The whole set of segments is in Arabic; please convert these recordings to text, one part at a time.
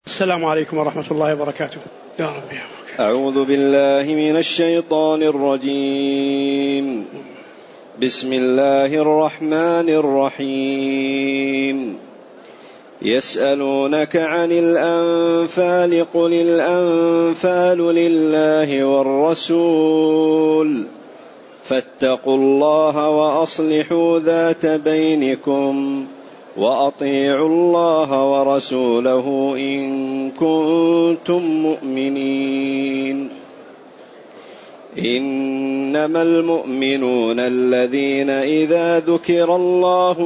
السلام عليكم ورحمة الله وبركاته. يا رب. أعوذ بالله من الشيطان الرجيم. بسم الله الرحمن الرحيم. يسألونك عن الأنفال قل الأنفال لله والرسول فاتقوا الله وأصلحوا ذات بينكم وأطيعوا الله ورسوله إن كنتم مؤمنين. إنما المؤمنون الذين إذا ذكر الله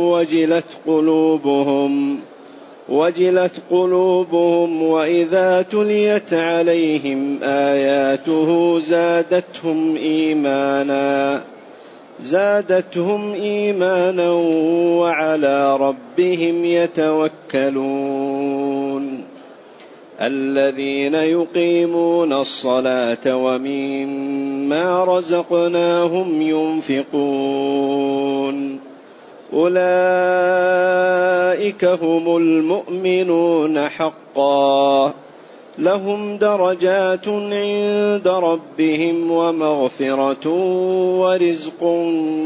وجلت قلوبهم وإذا تليت عليهم آياته زادتهم إيمانا وعلى ربهم يتوكلون. الذين يقيمون الصلاة ومما رزقناهم ينفقون أولئك هم المؤمنون حقا لهم درجات عند ربهم ومغفرة ورزق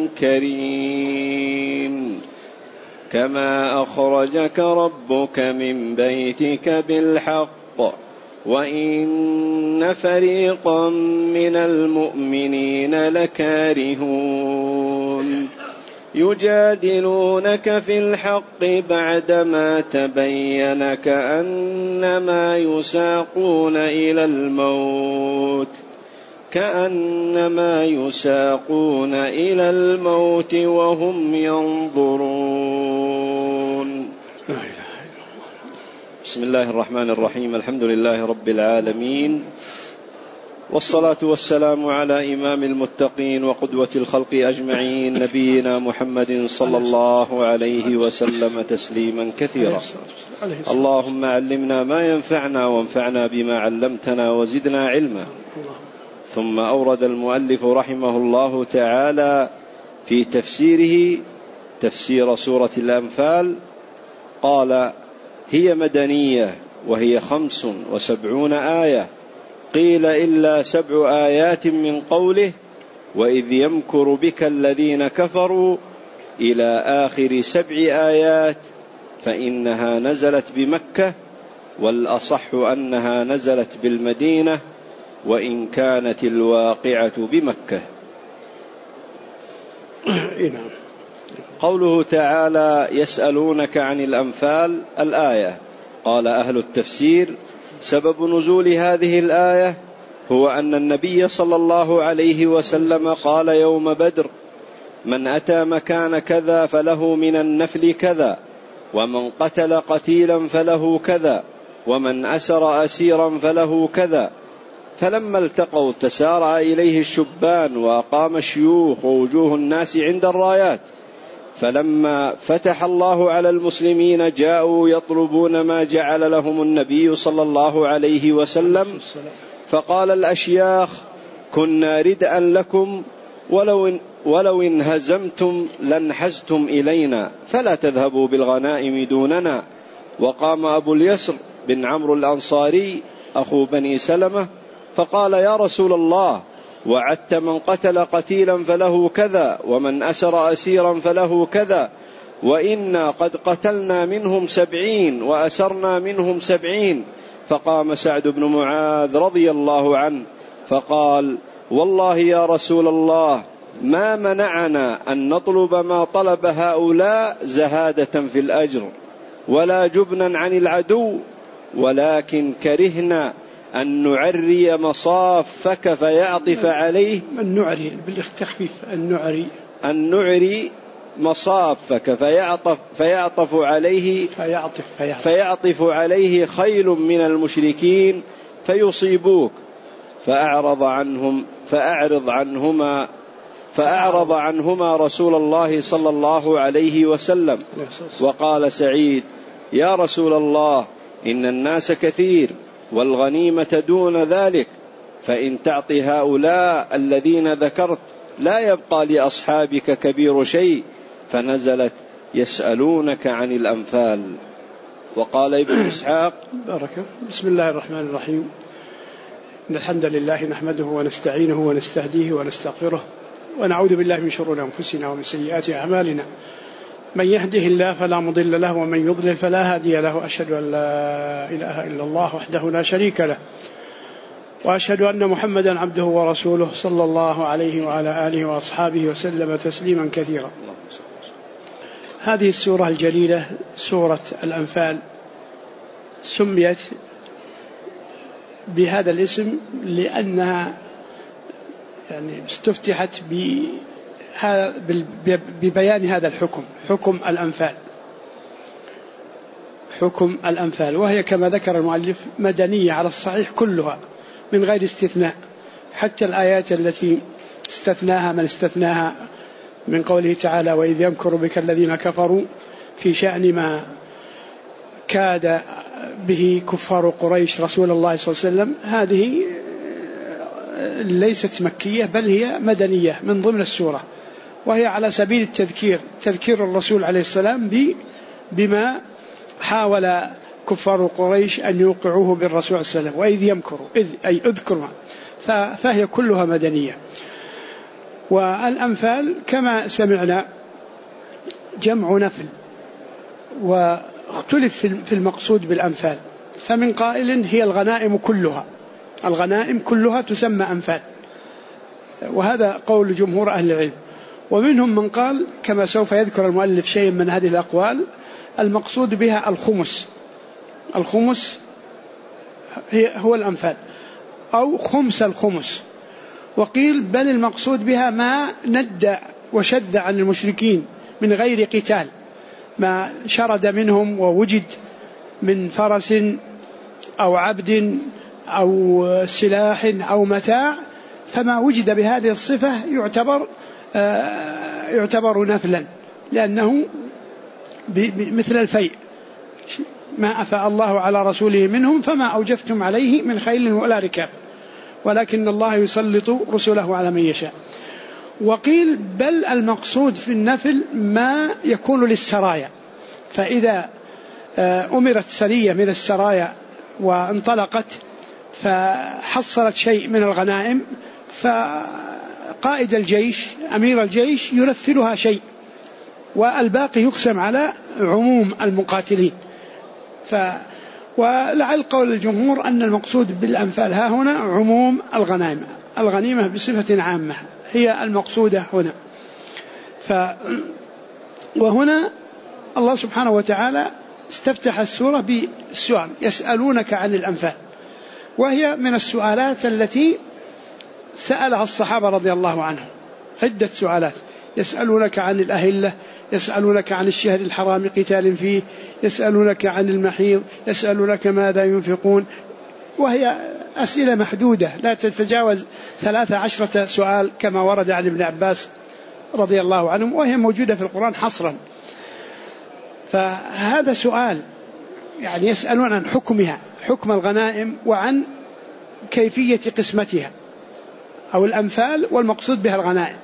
كريم. كما أخرجك ربك من بيتك بالحق وإن فريقا من المؤمنين لكارهون يجادلونك في الحق بعدما تبين كأنما يساقون إلى الموت وهم ينظرون. بسم الله الرحمن الرحيم. الحمد لله رب العالمين، والصلاة والسلام على إمام المتقين وقدوة الخلق أجمعين، نبينا محمد صلى الله عليه وسلم تسليما كثيرا. اللهم علمنا ما ينفعنا وانفعنا بما علمتنا وزدنا علما. ثم أورد المؤلف رحمه الله تعالى في تفسيره تفسير سورة الأنفال، قال: هي مدنية وهي 75 آية، قيل إلا 7 آيات من قوله وإذ يمكر بك الذين كفروا إلى آخر 7 آيات، فإنها نزلت بمكة، والأصح أنها نزلت بالمدينة وإن كانت الواقعة بمكة. قوله تعالى: يسألونك عن الأنفال، الآية. قال أهل التفسير: سبب نزول هذه الآية هو أن النبي صلى الله عليه وسلم قال يوم بدر: من أتى مكان كذا فله من النفل كذا، ومن قتل قتيلا فله كذا، ومن أسر أسيرا فله كذا. فلما التقوا تسارع إليه الشبان وأقام الشيوخ ووجوه الناس عند الرايات. فلما فتح الله على المسلمين جاءوا يطلبون ما جعل لهم النبي صلى الله عليه وسلم، فقال الأشياخ: كنا ردءا لكم ولو انهزمتم لانحزتم إلينا، فلا تذهبوا بالغنائم دوننا. وقام أبو اليسر بن عمرو الأنصاري أخو بني سلمة فقال: يا رسول الله، وعدت من قتل قتيلا فله كذا، ومن أسر أسيرا فله كذا، وإنا قد قتلنا منهم 70 وأسرنا منهم 70. فقام سعد بن معاذ رضي الله عنه فقال: والله يا رسول الله، ما منعنا أن نطلب ما طلب هؤلاء زهادة في الأجر ولا جبنا عن العدو، ولكن كرهنا أن نعري مصافك فيعطف عليه. النعري بالتخفيف، أن نعري مصافك فيعطف عليه خيل من المشركين فيصيبوك، فأعرض عنهما رسول الله صلى الله عليه وسلم. وقال سعيد: يا رسول الله، إن الناس كثير والغنيمة دون ذلك، فإن تعطي هؤلاء الذين ذكرت لا يبقى لأصحابك كبير شيء. فنزلت: يسألونك عن الأنفال. وقال ابن إسحاق بركة. بسم الله الرحمن الرحيم. إن الحمد لله نحمده ونستعينه ونستهديه ونستغفره ونعوذ بالله من شرور أنفسنا ومن سيئات أعمالنا. من يهده الله فلا مضل له ومن يضلل فلا هادي له. أشهد أن لا إله إلا الله وحده لا شريك له وأشهد أن محمدا عبده ورسوله صلى الله عليه وعلى آله وأصحابه وسلم تسليما كثيرا. هذه السورة الجليلة سورة الأنفال سميت بهذا الاسم لأنها يعني استفتحت ببيان هذا الحكم، حكم الأنفال، حكم الأنفال، وهي كما ذكر المؤلف مدنية على الصحيح كلها من غير استثناء، حتى الآيات التي استثناها من استثناها من قوله تعالى: وإذ يمكر بك الذين كفروا في شأن ما كاد به كفار قريش رسول الله صلى الله عليه وسلم. هذه ليست مكية بل هي مدنية من ضمن السورة، وهي على سبيل التذكير، تذكير الرسول عليه السلام بما حاول كفار قريش أن يوقعوه بالرسول صلى الله عليه وسلم. وإذ يمكروا، إذ أي أذكر ما، فهي كلها مدنية. والأنفال كما سمعنا جمع نفل، واختلف في المقصود بالأنفال، فمن قائل هي الغنائم كلها، الغنائم كلها تسمى أنفال، وهذا قول جمهور أهل العلم. ومنهم من قال كما سوف يذكر المؤلف شيء من هذه الأقوال المقصود بها الخمس، الخمس هو الأنفال أو خمس الخمس. وقيل بل المقصود بها ما ند وشد عن المشركين من غير قتال، ما شرد منهم ووجد من فرس أو عبد أو سلاح أو متاع، فما وجد بهذه الصفة يعتبر نفلا، لأنه مثل الفيء، ما أفاء الله على رسوله منهم فما أوجفتم عليه من خيل ولا ركاب ولكن الله يسلط رسله على من يشاء. وقيل بل المقصود في النفل ما يكون للسرايا، فإذا أمرت سرية من السرايا وانطلقت فحصلت شيء من الغنائم، فقائد الجيش أمير الجيش ينفلها شيء والباقي يقسم على عموم المقاتلين. ولعل قول الجمهور أن المقصود بالأنفال ها هنا عموم الغنائم، الغنيمة بصفة عامة هي المقصودة هنا. وهنا الله سبحانه وتعالى استفتح السورة بالسؤال: يسألونك عن الأنفال، وهي من السؤالات التي سألها الصحابة رضي الله عنهم، عدة سؤالات: يسألونك عن الأهلة، يسألونك عن الشهر الحرام قتال فيه، يسألونك عن المحيض، يسألونك ماذا ينفقون، وهي أسئلة محدودة لا تتجاوز 13 سؤال كما ورد عن ابن عباس رضي الله عنهم، وهي موجودة في القرآن حصرا. فهذا سؤال يعني يسألون عن حكمها، حكم الغنائم، وعن كيفية قسمتها أو الأنفال، والمقصود بها الغنائم.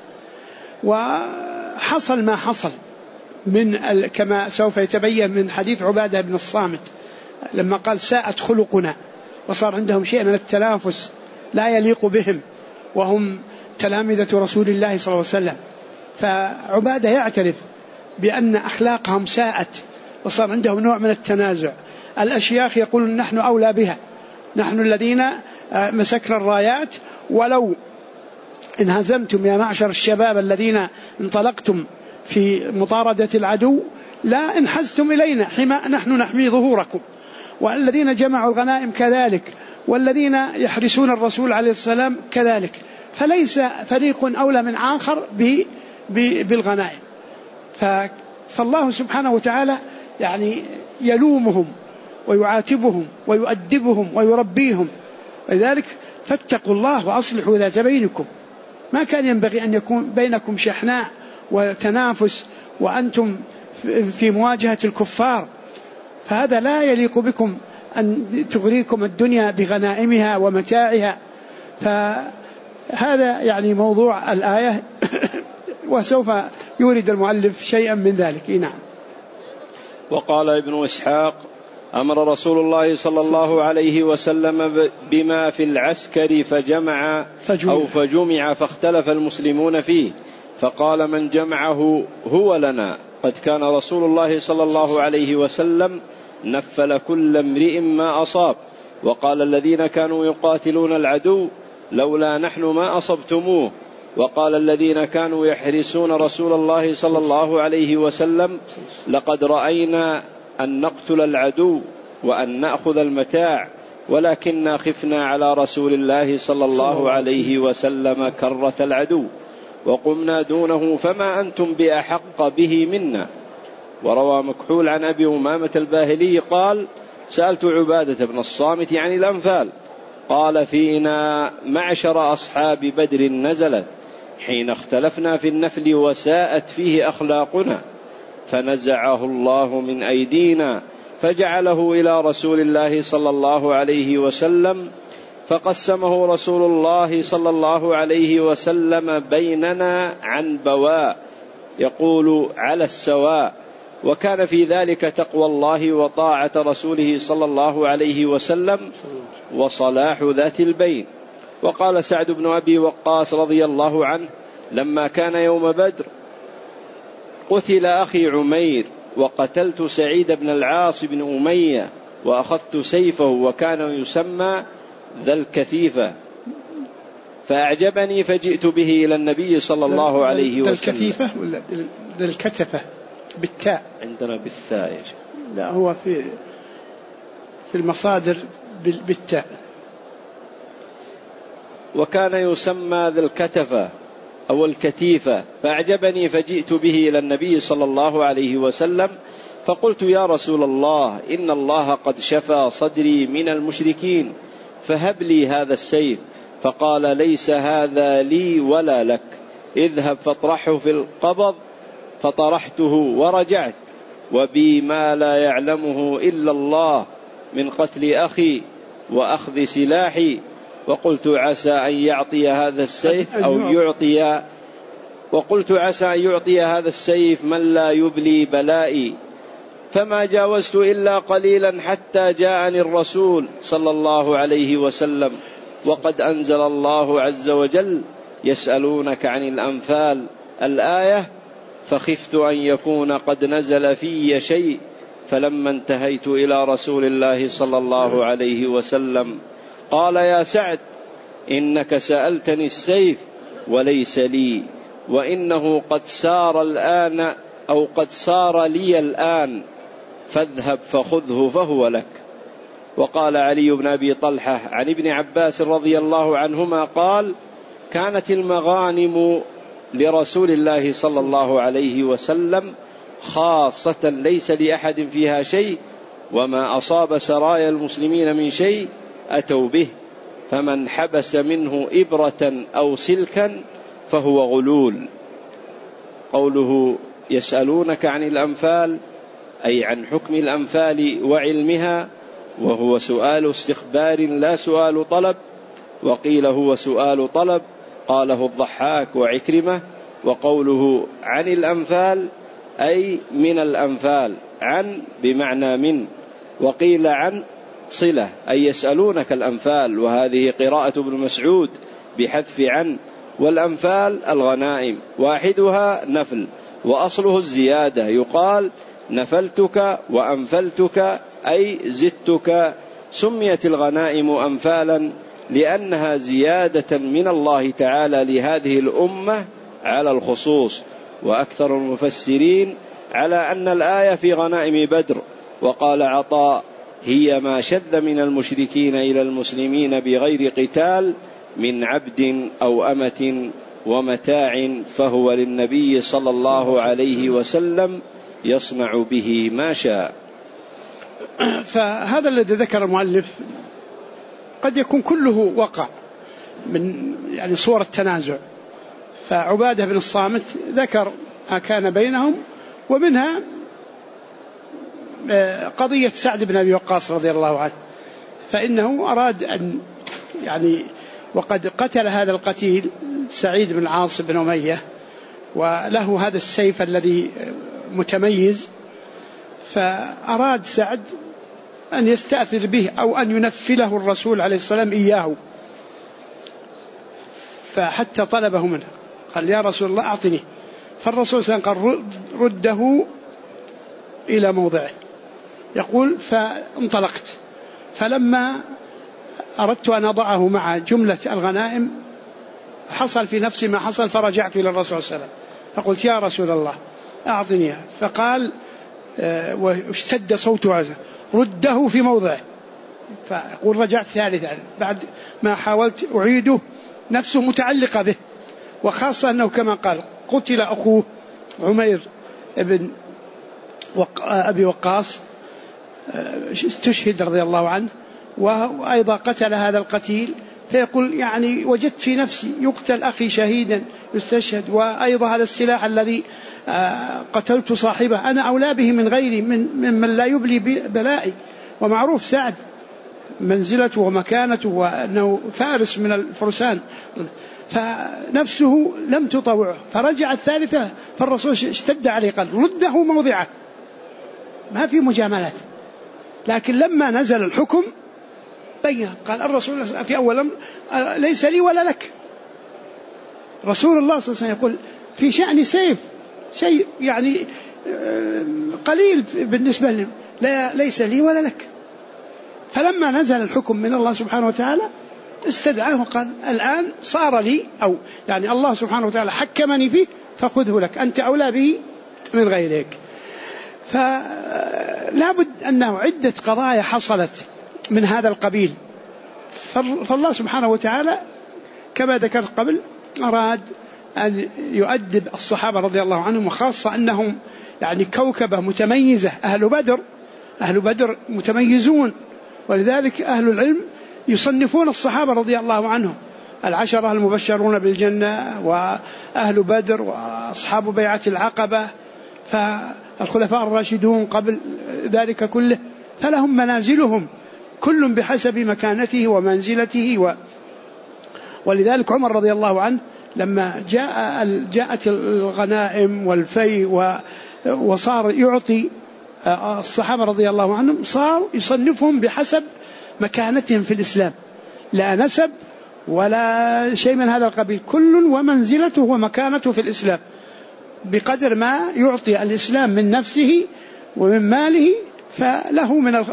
وحصل ما حصل من كما سوف يتبين من حديث عبادة بن الصامت لما قال: ساءت خلقنا، وصار عندهم شيء من التنافس لا يليق بهم وهم تلامذة رسول الله صلى الله عليه وسلم. فعبادة يعترف بأن أخلاقهم ساءت وصار عندهم نوع من التنازع. الأشياخ يقولون: نحن أولى بها، نحن الذين مسكنا الرايات، ولو انهزمتم يا معشر الشباب الذين انطلقتم في مطاردة العدو لا انحزتم إلينا نحن نحمي ظهوركم، والذين جمعوا الغنائم كذلك، والذين يحرسون الرسول عليه السلام كذلك، فليس فريق أولى من آخر بالغنائم. فالله سبحانه وتعالى يعني يلومهم ويعاتبهم ويؤدبهم ويربيهم، لذلك فاتقوا الله وأصلحوا ذات بينكم. ما كان ينبغي أن يكون بينكم شحناء وتنافس وأنتم في مواجهة الكفار، فهذا لا يليق بكم أن تغريكم الدنيا بغنائمها ومتاعها. فهذا يعني موضوع الآية وسوف يورد المؤلف شيئا من ذلك. نعم. وقال ابن إسحاق: أمر رسول الله صلى الله عليه وسلم بما في العسكر فجمع فاختلف المسلمون فيه، فقال من جمعه هو لنا. قد كان رسول الله صلى الله عليه وسلم نفل كل امرئ ما أصاب. وقال الذين كانوا يقاتلون العدو لولا نحن ما أصبتموه. وقال الذين كانوا يحرسون رسول الله صلى الله عليه وسلم لقد رأينا أن نقتل العدو وأن نأخذ المتاع، ولكننا خفنا على رسول الله صلى الله عليه وسلم كرة العدو وقمنا دونه، فما أنتم بأحق به منا. وروى مكحول عن أبي أمامة الباهلي قال: سألت عبادة بن الصامت عن الأنفال، قال: فينا معشر أصحاب بدر نزلت حين اختلفنا في النفل وساءت فيه أخلاقنا، فنزعه الله من أيدينا فجعله إلى رسول الله صلى الله عليه وسلم، فقسمه رسول الله صلى الله عليه وسلم بيننا عن بواء، يقول على السواء، وكان في ذلك تقوى الله وطاعة رسوله صلى الله عليه وسلم وصلاح ذات البين. وقال سعد بن أبي وقاص رضي الله عنه: لما كان يوم بدر قتل أخي عمير، وقتلت سعيد بن العاص بن أمية، وأخذت سيفه، وكان يسمى ذا الكثيفة، فأعجبني فجئت به إلى النبي صلى الله عليه وسلم. ذا الكثيفة ولا ذا الكتفة بالتاء؟ عندنا بالثاء. لا، هو في المصادر بالتاء. وكان يسمى ذا الكتفة أو الكتيفة، فأعجبني فجئت به إلى النبي صلى الله عليه وسلم، فقلت: يا رسول الله، إن الله قد شفى صدري من المشركين، فهب لي هذا السيف. فقال: ليس هذا لي ولا لك، اذهب فاطرحه في القبض. فطرحته ورجعت، وبي ما لا يعلمه إلا الله من قتل أخي وأخذ سلاحي. وقلت: عسى أن يعطي هذا السيف هذا السيف من لا يبلي بلائي. فما جاوزت إلا قليلا حتى جاءني الرسول صلى الله عليه وسلم، وقد أنزل الله عز وجل: يسألونك عن الأنفال الآية، فخفت أن يكون قد نزل في شيء، فلما انتهيت إلى رسول الله صلى الله عليه وسلم قال: يا سعد، إنك سألتني السيف وليس لي، وإنه قد سار الآن أو قد صار لي الآن، فاذهب فخذه فهو لك. وقال علي بن أبي طلحة عن ابن عباس رضي الله عنهما قال: كانت المغانم لرسول الله صلى الله عليه وسلم خاصة ليس لأحد فيها شيء، وما أصاب سرايا المسلمين من شيء أتوا به، فمن حبس منه إبرة أو سلكا فهو غلول. قوله: يسألونك عن الأنفال، أي عن حكم الأنفال وعلمها، وهو سؤال استخبار لا سؤال طلب. وقيل هو سؤال طلب، قاله الضحاك وعكرمة. وقوله عن الأنفال أي من الأنفال، عن بمعنى من. وقيل عن صلة، أي يسألونك الأنفال، وهذه قراءة ابن مسعود بحذف عن. والأنفال الغنائم، واحدها نفل، وأصله الزيادة، يقال نفلتك وأنفلتك أي زدتك. سميت الغنائم أنفالا لأنها زيادة من الله تعالى لهذه الأمة على الخصوص. وأكثر المفسرين على أن الآية في غنائم بدر. وقال عطاء: هي ما شذ من المشركين إلى المسلمين بغير قتال من عبد أو أمة ومتاع، فهو للنبي صلى الله عليه وسلم يصنع به ما شاء. فهذا الذي ذكر المؤلف قد يكون كله وقع من يعني صور التنازع. فعبادة بن الصامت ذكر ما كان بينهم، ومنها قضية سعد بن أبي وقاص رضي الله عنه، فإنه أراد أن يعني وقد قتل هذا القتيل سعيد بن العاص بن أمية، وله هذا السيف الذي متميز، فأراد سعد أن يستأثر به أو أن ينفله الرسول عليه السلام إياه، فحتى طلبه منه قال يا رسول الله أعطني، فالرسول صلى الله عليه وسلم قال رده إلى موضعه. يقول فانطلقت، فلما أردت أن أضعه مع جملة الغنائم حصل في نفسي ما حصل، فرجعت إلى الرسول صلى الله عليه وسلم فقلت يا رسول الله أعطني، فقال واشتد صوته عزه رده في موضعه. فأقول رجعت ثالثا بعد ما حاولت أعيده نفسه متعلقة به، وخاصة أنه كما قال قتل أخوه عمير ابن أبي وقاص استشهد رضي الله عنه، وأيضا قتل هذا القتيل، فيقول يعني وجدت في نفسي يقتل أخي شهيدا يستشهد، وأيضا هذا السلاح الذي قتلت صاحبه أنا أولى به من غيري ممن لا يبلي بلائي. ومعروف سعد منزلته ومكانته وأنه فارس من الفرسان، فنفسه لم تطوعه، فرجع الثالثة فالرسول اشتد عليه قال رده موضعه، ما في مجاملات. لكن لما نزل الحكم بين، قال الرسول في أول أمر ليس لي ولا لك. رسول الله صلى الله عليه وسلم يقول في شأن سيف شيء يعني قليل بالنسبة لي، ليس لي ولا لك. فلما نزل الحكم من الله سبحانه وتعالى استدعاه وقال الآن صار لي، أو يعني الله سبحانه وتعالى حكمني فيه فخذه لك، أنت أولى به من غيرك. فلا بد أنه عدة قضايا حصلت من هذا القبيل، فالله سبحانه وتعالى كما ذكرت قبل أراد أن يؤدب الصحابة رضي الله عنهم، وخاصة أنهم يعني كوكبة متميزة. أهل بدر متميزون، ولذلك أهل العلم يصنفون الصحابة رضي الله عنهم 10 المبشرون بالجنة وأهل بدر وأصحاب بيعة العقبة، فالخلفاء الراشدون قبل ذلك كله، فلهم منازلهم كل بحسب مكانته ومنزلته. ولذلك عمر رضي الله عنه لما جاءت الغنائم والفيء وصار يعطي الصحابة رضي الله عنهم، صار يصنفهم بحسب مكانتهم في الإسلام، لا نسب ولا شيء من هذا القبيل، كل ومنزلته ومكانته في الإسلام بقدر ما يعطي الإسلام من نفسه ومن ماله، فله من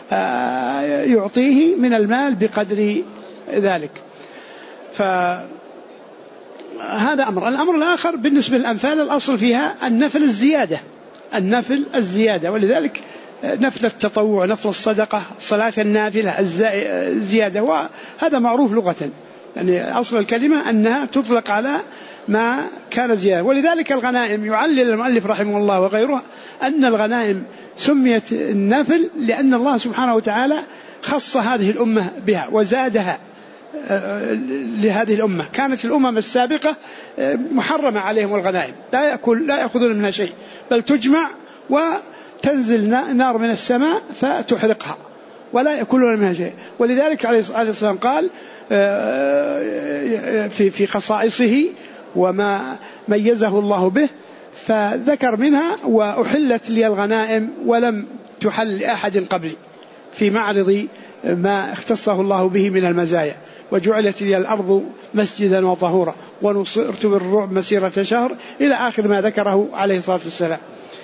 يعطيه من المال بقدر ذلك. فهذا أمر. الأمر الآخر بالنسبة للأنفال الأصل فيها النفل الزيادة، ولذلك نفل التطوع، نفل الصدقة، صلاة النافلة الزيادة، وهذا معروف لغة، يعني أصل الكلمة أنها تطلق على ما كان زيادة. ولذلك الغنائم يعلل المؤلف رحمه الله وغيره أن الغنائم سميت النفل لأن الله سبحانه وتعالى خص هذه الأمة بها وزادها لهذه الأمة. كانت الأمم السابقة محرمة عليهم الغنائم، لا يأخذون منها شيء، بل تجمع وتنزل نار من السماء فتحرقها ولا يأكلون منها شيء. ولذلك عليه الصلاة والسلام قال في خصائصه وما ميزه الله به، فذكر منها وأحلت لي الغنائم ولم تحل لأحد قبلي، في معرض ما اختصه الله به من المزايا، وجعلت لي الأرض مسجدا وطهورا ونصرت بالرعب مسيرة شهر، إلى آخر ما ذكره عليه الصلاة والسلام.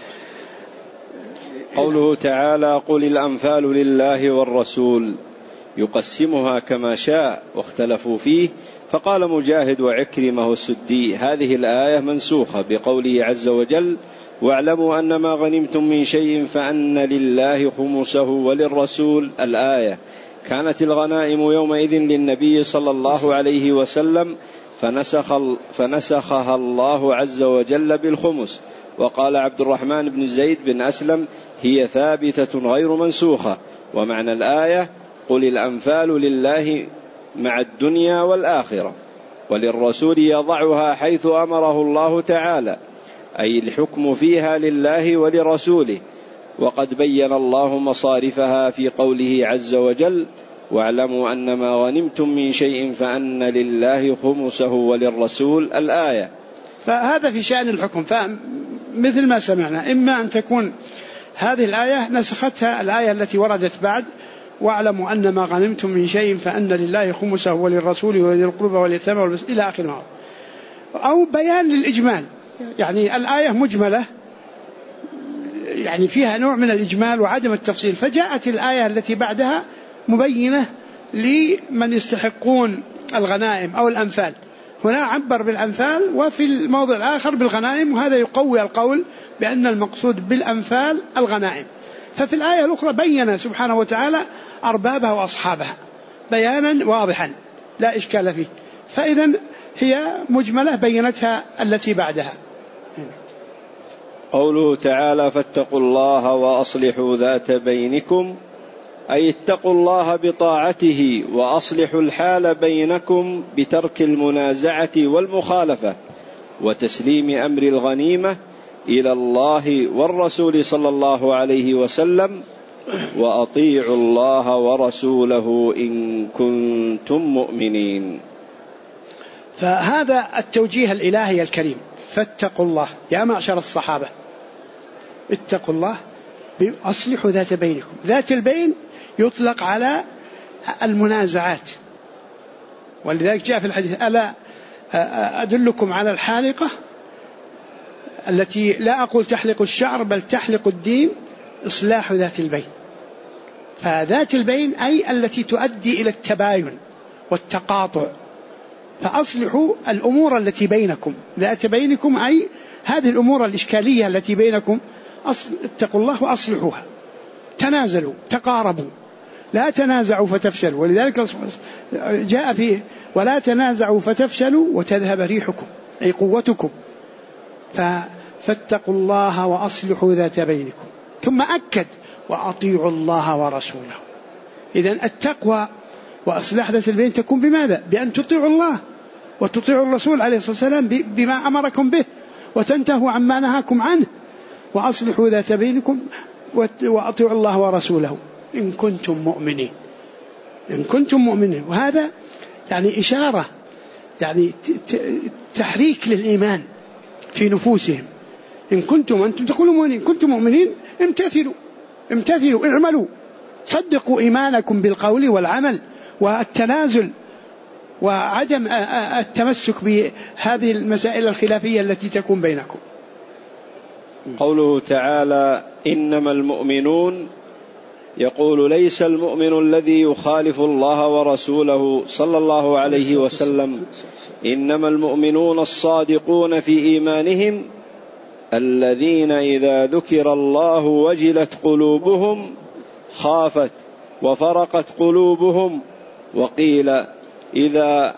قوله تعالى قل الأنفال لله والرسول يقسمها كما شاء واختلفوا فيه. فقال مجاهد وعكرمة السدي هذه الآية منسوخة بقوله عز وجل واعلموا أن ما غنمتم من شيء فأن لله خمسه وللرسول الآية. كانت الغنائم يومئذ للنبي صلى الله عليه وسلم فنسخها الله عز وجل بالخمس. وقال عبد الرحمن بن زيد بن أسلم هي ثابتة غير منسوخة، ومعنى الآية قل الأنفال لله مع الدنيا والآخرة وللرسول يضعها حيث أمره الله تعالى، أي الحكم فيها لله ولرسوله. وقد بين الله مصارفها في قوله عز وجل واعلموا أن ما غنمتم من شيء فأن لله خمسه وللرسول الآية. فهذا في شأن الحكم، فمثل ما سمعنا إما أن تكون هذه الآية نسختها الآية التي وردت بعد: واعلموا أن ما غنمتم من شيء فأن لله خمسه وللرسول ولذي القربى واليتامى إلى آخر ما، أو بيان للإجمال. يعني الآية مجملة، يعني فيها نوع من الإجمال وعدم التفصيل، فجاءت الآية التي بعدها مبينة لمن يستحقون الغنائم أو الأنفال. هنا عبر بالأنفال وفي الموضع الآخر بالغنائم، وهذا يقوي القول بأن المقصود بالأنفال الغنائم. ففي الآية الأخرى بين سبحانه وتعالى أربابها وأصحابها بيانا واضحا لا إشكال فيه، فإذا هي مجملة بينتها التي بعدها. قوله تعالى: فاتقوا الله وأصلحوا ذات بينكم، أي اتقوا الله بطاعته وأصلحوا الحال بينكم بترك المنازعة والمخالفة وتسليم أمر الغنيمة إلى الله والرسول صلى الله عليه وسلم، وأطيعوا الله ورسوله إن كنتم مؤمنين. فهذا التوجيه الإلهي الكريم: فاتقوا الله يا معشر الصحابة، اتقوا الله أصلحوا ذات بينكم. ذات البين يطلق على المنازعات، ولذلك جاء في الحديث: ألا أدلكم على الحالقة التي لا أقول تحلق الشعر بل تحلق الدين، إصلاح ذات البين. فذات البين أي التي تؤدي إلى التباين والتقاطع، فأصلحوا الأمور التي بينكم. ذات بينكم أي هذه الأمور الإشكالية التي بينكم، اتقوا الله وأصلحوها. تنازلوا، تقاربوا، لا تنازعوا فتفشلوا، ولذلك جاء فيه: ولا تنازعوا فتفشلوا وتذهب ريحكم، أي قوتكم. فاتقوا الله وأصلحوا ذات بينكم. ثم أكد: وأطيعوا الله ورسوله. إذن التقوى وأصلاح ذات البين تكون بماذا؟ بأن تطيعوا الله وتطيعوا الرسول عليه الصلاة والسلام بما أمركم به، وتنتهوا عما نهاكم عنه. وأصلحوا ذات بينكم وأطيعوا الله ورسوله إن كنتم مؤمنين. إن كنتم مؤمنين، وهذا يعني إشارة، يعني تحريك للإيمان في نفوسهم. إن كنتم أنتم تقولوا مؤمنين، إن كنتم مؤمنين امتثلوا اعملوا، صدقوا إيمانكم بالقول والعمل والتنازل وعدم التمسك بهذه المسائل الخلافية التي تكون بينكم. قوله تعالى: إنما المؤمنون، يقول: ليس المؤمن الذي يخالف الله ورسوله صلى الله عليه وسلم، إنما المؤمنون الصادقون في إيمانهم الذين إذا ذكر الله وجلت قلوبهم خافت وفرقت قلوبهم، وقيل إذا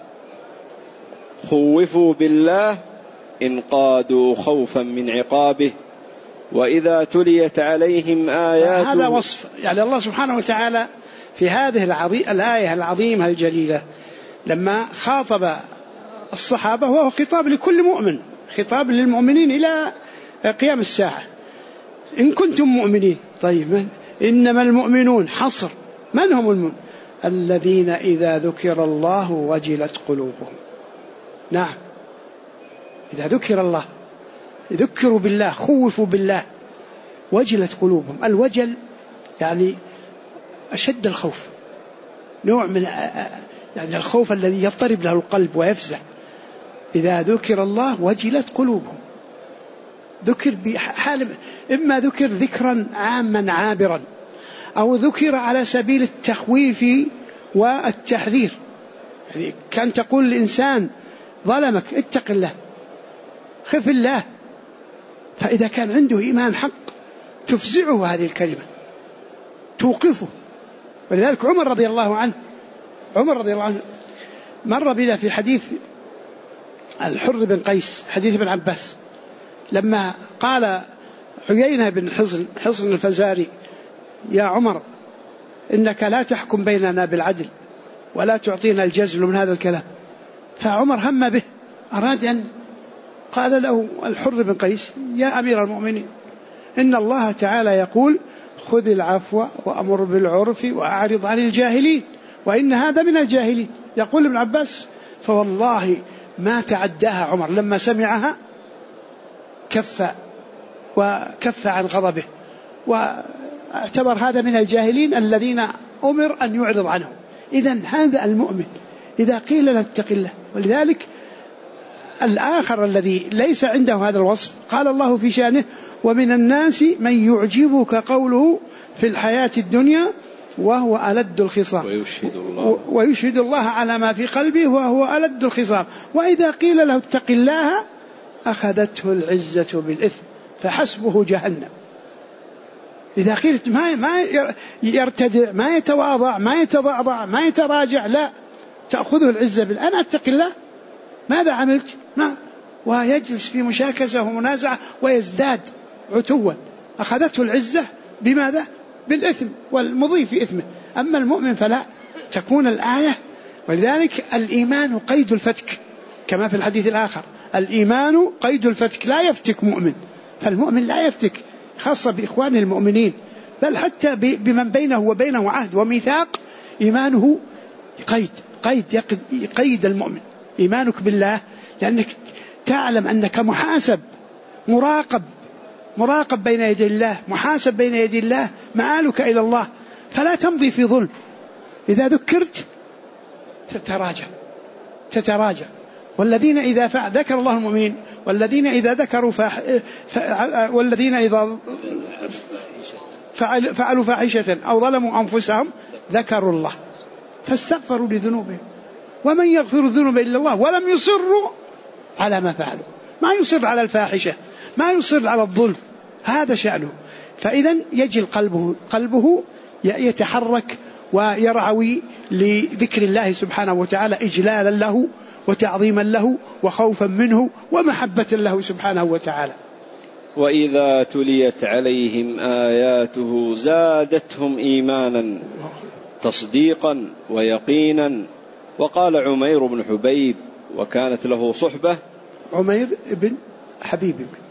خوفوا بالله انقادوا خوفا من عقابه، وإذا تليت عليهم آياته. هذا وصف، يعني الله سبحانه وتعالى في هذه الآية العظيمة الجليلة لما خاطب الصحابة، وهو خطاب لكل مؤمن، خطاب للمؤمنين إلى قيام الساعة. إن كنتم مؤمنين، طيب إنما المؤمنون حصر، من هم المؤمنون؟ الذين إذا ذكر الله وجلت قلوبهم. نعم، إذا ذكر الله، ذكروا بالله، خوفوا بالله، وجلت قلوبهم. الوجل يعني أشد الخوف، نوع من يعني الخوف الذي يضطرب له القلب ويفزع. إذا ذكر الله وجلت قلوبهم، ذكر بحال، إما ذكر ذكرا عاما عابرا، أو ذكر على سبيل التخويف والتحذير. يعني كان تقول الإنسان ظلمك اتق الله، خف الله. فإذا كان عنده إيمان حق تفزعه هذه الكلمة، توقفه. ولذلك عمر رضي الله عنه مر بنا في حديث الحر بن قيس، حديث ابن عباس، لما قال عيينة بن حصن الفزاري: يا عمر إنك لا تحكم بيننا بالعدل ولا تعطينا الجزل من هذا الكلام. فعمر هم به، أراد أن قال له الحر بن قيس: يا أمير المؤمنين، إن الله تعالى يقول: خذ العفو وأمر بالعرف وأعرض عن الجاهلين، وإن هذا من الجاهلين. يقول ابن عباس: فوالله ما تعداها عمر، لما سمعها كف عن غضبه واعتبر هذا من الجاهلين الذين أمر أن يعرض عنهم. إذن هذا المؤمن إذا قيل له اتق الله. ولذلك الآخر الذي ليس عنده هذا الوصف قال الله في شأنه: ومن الناس من يعجبك قوله في الحياة الدنيا وهو ألد الخصام ويشهد الله على ما في قلبه وهو ألد الخصام وإذا قيل له اتق الله أخذته العزة بالإثم فحسبه جهنم. إذا قيلت ما يرتدع، ما يتواضع، ما يتضعضع، ما يتراجع، لا، تأخذه العزة أنا أتق الله، ماذا عملت؟ ما، ويجلس في مشاكسة ومنازعة ويزداد عتوا، أخذته العزة بماذا؟ بالإثم والمضي في إثمه. أما المؤمن فلا، تكون الآية. ولذلك الإيمان قيد الفتك كما في الحديث الآخر: الإيمان قيد الفتك، لا يفتك مؤمن، فالمؤمن لا يفتك، خاصة بإخوان المؤمنين، بل حتى بمن بينه وبينه عهد وميثاق. إيمانه قيد المؤمن، إيمانك بالله، لأنك تعلم أنك محاسب، مراقب بين يدي الله، محاسب بين يدي الله، مآلك إلى الله، فلا تمضي في ظلم. إذا ذكرت تتراجع. والذين إذا ذكر الله المؤمنين، والذين إذا ذكروا والذين إذا فعلوا فاحشة أو ظلموا أنفسهم ذكروا الله فاستغفروا لذنوبهم ومن يغفر الذنوب إلا الله ولم يصروا على ما فعلوا. ما يصر على الفاحشة، ما يصر على الظلم، هذا شأنه. فإذا يجل قلبه يتحرك ويرعوي لذكر الله سبحانه وتعالى، إجلالا له وتعظيما له وخوفا منه ومحبة له سبحانه وتعالى. وإذا تليت عليهم آياته زادتهم إيمانا تصديقا ويقينا. وقال عمير بن حبيب وكانت له صحبة. عمير بن حبيب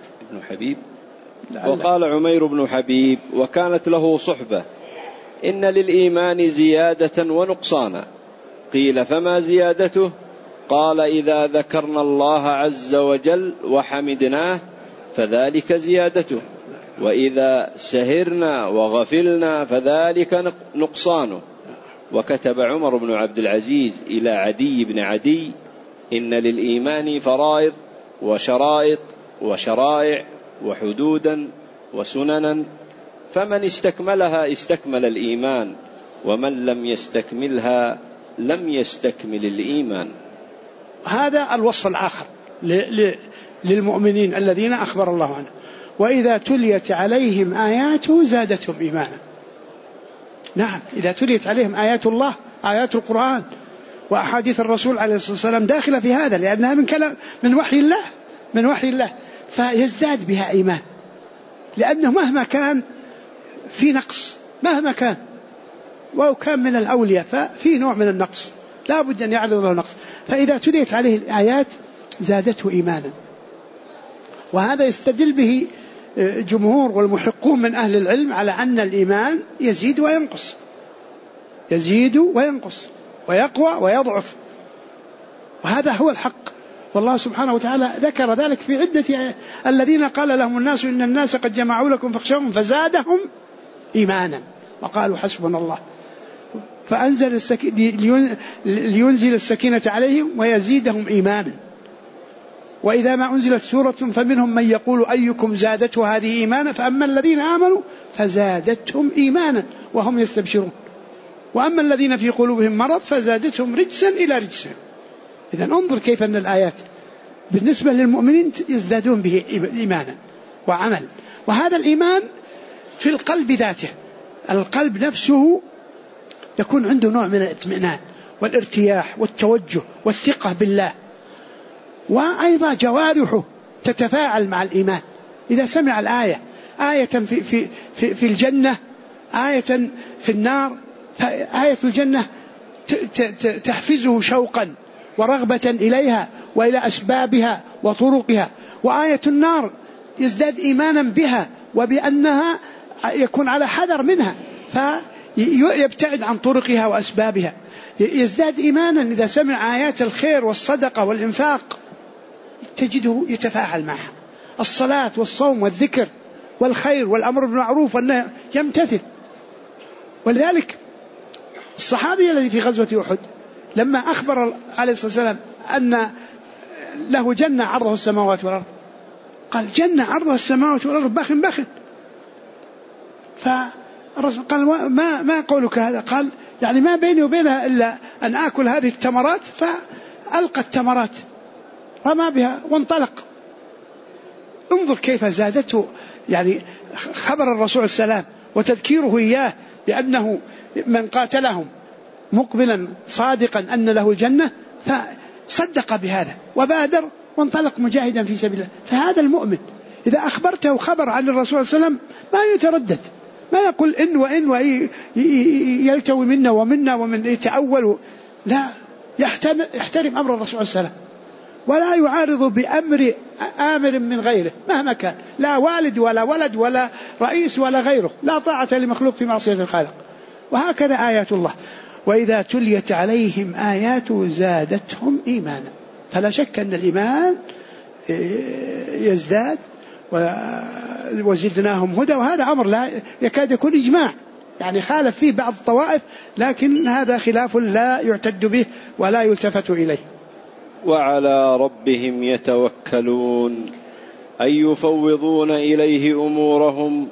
وقال عمير بن حبيب وكانت له صحبة: إن للإيمان زيادة ونقصانا. قيل: فما زيادته؟ قال: إذا ذكرنا الله عز وجل وحمدناه فذلك زيادته، وإذا سهرنا وغفلنا فذلك نقصانه. وكتب عمر بن عبد العزيز إلى عدي بن عدي: إن للإيمان فرائض وشرائط وشرائع وحدودا وسننا، فمن استكملها استكمل الإيمان، ومن لم يستكملها لم يستكمل الإيمان. هذا الوصف الآخر للمؤمنين الذين أخبر الله عنه: وإذا تليت عليهم آياته زادتهم إيمانا. نعم، إذا تليت عليهم آيات الله، آيات القرآن وأحاديث الرسول عليه الصلاة والسلام داخلة في هذا، لأنها من وحي الله، فيزداد بها إيمان، لأنه مهما كان في نقص، مهما كان وهو كان من الأولياء ففي نوع من النقص لا بد أن يعرض له نقص، فإذا تليت عليه الآيات زادته إيمانا. وهذا يستدل به جمهور والمحقون من أهل العلم على أن الإيمان يزيد وينقص ويقوى ويضعف، وهذا هو الحق. والله سبحانه وتعالى ذكر ذلك في عدة الذين قال لهم الناس إن الناس قد جمعوا لكم فاخشوهم فزادهم إيمانا وقالوا حسبنا الله، فأنزل لينزل السكينة عليهم ويزيدهم إيمانا. وإذا ما أنزلت سورة فمنهم من يقول أيكم زادته هذه إيمانا، فأما الذين آمنوا فزادتهم إيمانا وهم يستبشرون، وأما الذين في قلوبهم مرض فزادتهم رجسا إلى رجسهم. إذن انظر كيف أن الآيات بالنسبة للمؤمنين يزدادون به إيمانا وعمل. وهذا الإيمان في القلب ذاته، القلب نفسه يكون عنده نوع من الاطمئنان والارتياح والتوجه والثقة بالله، وأيضا جوارحه تتفاعل مع الإيمان. إذا سمع الآية، آية في الجنة، آية في النار، آية الجنة تحفزه شوقا ورغبة إليها وإلى أسبابها وطرقها، وآية النار يزداد إيمانا بها وبأنها يكون على حذر منها فيبتعد عن طرقها وأسبابها. يزداد إيمانا إذا سمع آيات الخير والصدقة والإنفاق، تجده يتفاعل معها. الصلاة والصوم والذكر والخير والأمر بالمعروف والنهي يمتثل. ولذلك الصحابي الذي في غزوة أحد لما أخبر عليه الصلاة والسلام أن له جنة عرضها السماوات والأرض قال جنة عرضها السماوات والأرض بخ. فالرسول قال ما قولك هذا؟ قال يعني ما بيني وبينها إلا أن آكل هذه التمرات. فألقى التمرات رمى بها وانطلق. انظر كيف زادته يعني خبر الرسول السلام وتذكيره إياه بأنه من قاتلهم مقبلا صادقا أن له الجنة فصدق بهذا وبادر وانطلق مجاهدا في سبيل الله. فهذا المؤمن إذا أخبرته خبر عن الرسول صلى الله عليه وسلم ما يتردد، ما يقول إن وإن يلتوي منا ومن يتأول، لا، يحترم أمر الرسول صلى الله عليه وسلم ولا يعارض بأمر آمر من غيره مهما كان، لا والد ولا ولد ولا رئيس ولا غيره، لا طاعة لمخلوق في معصية الخالق. وهكذا آيات الله وإذا تليت عليهم آياته زادتهم إيمانا. فلا شك أن الإيمان يزداد وزدناهم هدى، وهذا أمر لا يكاد يكون إجماع، يعني خالف فيه بعض الطوائف، لكن هذا خلاف لا يعتد به ولا يلتفت إليه. وعلى ربهم يتوكلون أي يفوضون إليه أمورهم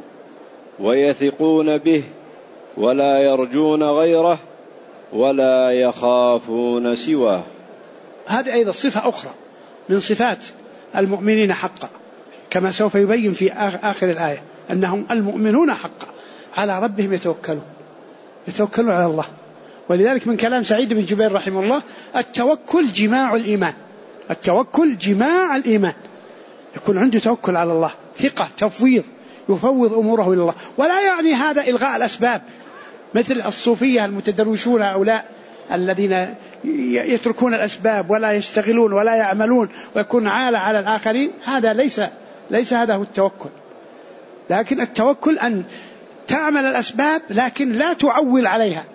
ويثقون به ولا يرجون غيره ولا يخافون سواه. هذه أيضا صفة أخرى من صفات المؤمنين حقا، كما سوف يبين في آخر الآية أنهم المؤمنون حقا على ربهم يتوكلون على الله. ولذلك من كلام سعيد بن جبير رحمه الله التوكل جماع الإيمان، التوكل جماع الإيمان، يكون عنده توكل على الله، ثقة، تفويض، يفوض أموره إلى الله. ولا يعني هذا إلغاء الأسباب مثل الصوفية المتدروشون هؤلاء الذين يتركون الأسباب ولا يشتغلون ولا يعملون ويكون عالة على الآخرين. هذا ليس هذا هو التوكل. لكن التوكل أن تعمل الأسباب لكن لا تعول عليها،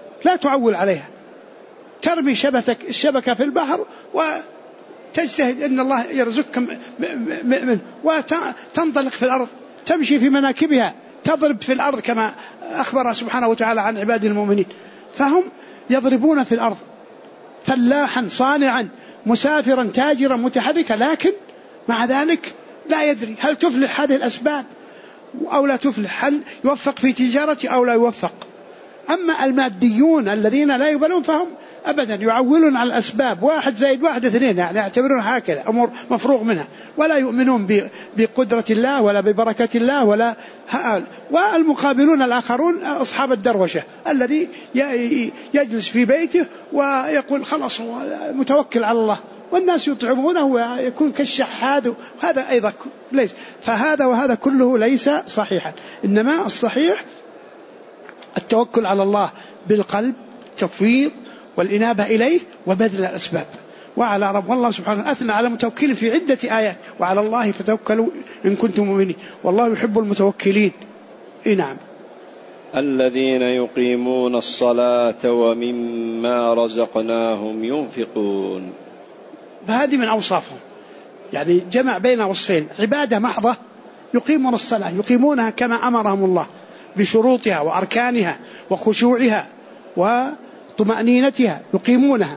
ترمي الشبكة في البحر وتجتهد أن الله يرزقك منه، وتنطلق في الأرض، تمشي في مناكبها، تضرب في الأرض كما أخبر سبحانه وتعالى عن عباده المؤمنين. فهم يضربون في الأرض فلاحا صانعا مسافرا تاجرا متحركا، لكن مع ذلك لا يدري هل تفلح هذه الأسباب أو لا تفلح، هل يوفق في تجارته أو لا يوفق. أما الماديون الذين لا يقبلون فهم أبدا يعولون على الأسباب، 1 زائد 1 2، يعني يعتبرون هكذا أمور مفروغ منها، ولا يؤمنون بقدرة الله ولا ببركة الله ولا والمقابلون الآخرون أصحاب الدروشة الذي يجلس في بيته ويقول خلاص متوكل على الله والناس يطعمونه ويكون كالشحاذ، هذا أيضا ليس. فهذا وهذا كله ليس صحيحا، إنما الصحيح التوكل على الله بالقلب، تفويض والإنابة إليه وبذل الأسباب. وعلى رب الله سبحانه أثنى على متوكلين في عدة آيات، وعلى الله فتوكلوا إن كنتم مؤمنين والله يحب المتوكلين. نعم. الذين يقيمون الصلاة ومما رزقناهم ينفقون. فهذه من أوصافهم، يعني جمع بين وصفين: عبادة محضة، يقيمون الصلاة، يقيمونها كما أمرهم الله بشروطها وأركانها وخشوعها وطمأنينتها، يقيمونها.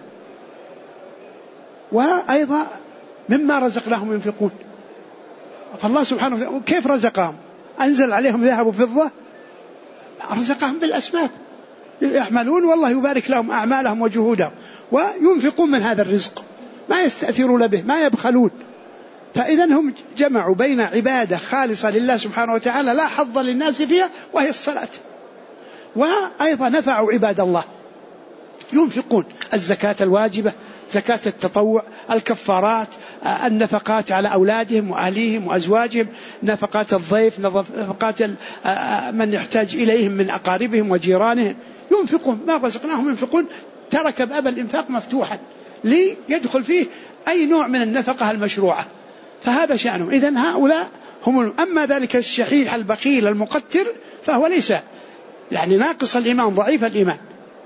وأيضا مما رزقناهم ينفقون. فالله سبحانه وتعالى كيف رزقهم؟ أنزل عليهم ذهب وفضة؟ رزقهم بالأسباب، يعملون والله يبارك لهم أعمالهم وجهودهم وينفقون من هذا الرزق، ما يستأثرون به، ما يبخلون. فإذا هم جمعوا بين عبادة خالصة لله سبحانه وتعالى لا حظ للناس فيها وهي الصلاة، وأيضا نفعوا عباد الله، ينفقون الزكاة الواجبة، زكاة التطوع، الكفارات، النفقات على أولادهم وأهليهم وأزواجهم، نفقات الضيف، نفقات من يحتاج إليهم من أقاربهم وجيرانهم، ينفقون ما رزقناهم ينفقون. ترك باب الإنفاق مفتوحا ليدخل فيه أي نوع من النفقة المشروعة، فهذا شأنهم. إذن هؤلاء هم. أما ذلك الشحيح البخيل المقتر فهو ليس يعني ناقص الإيمان، ضعيف الإيمان.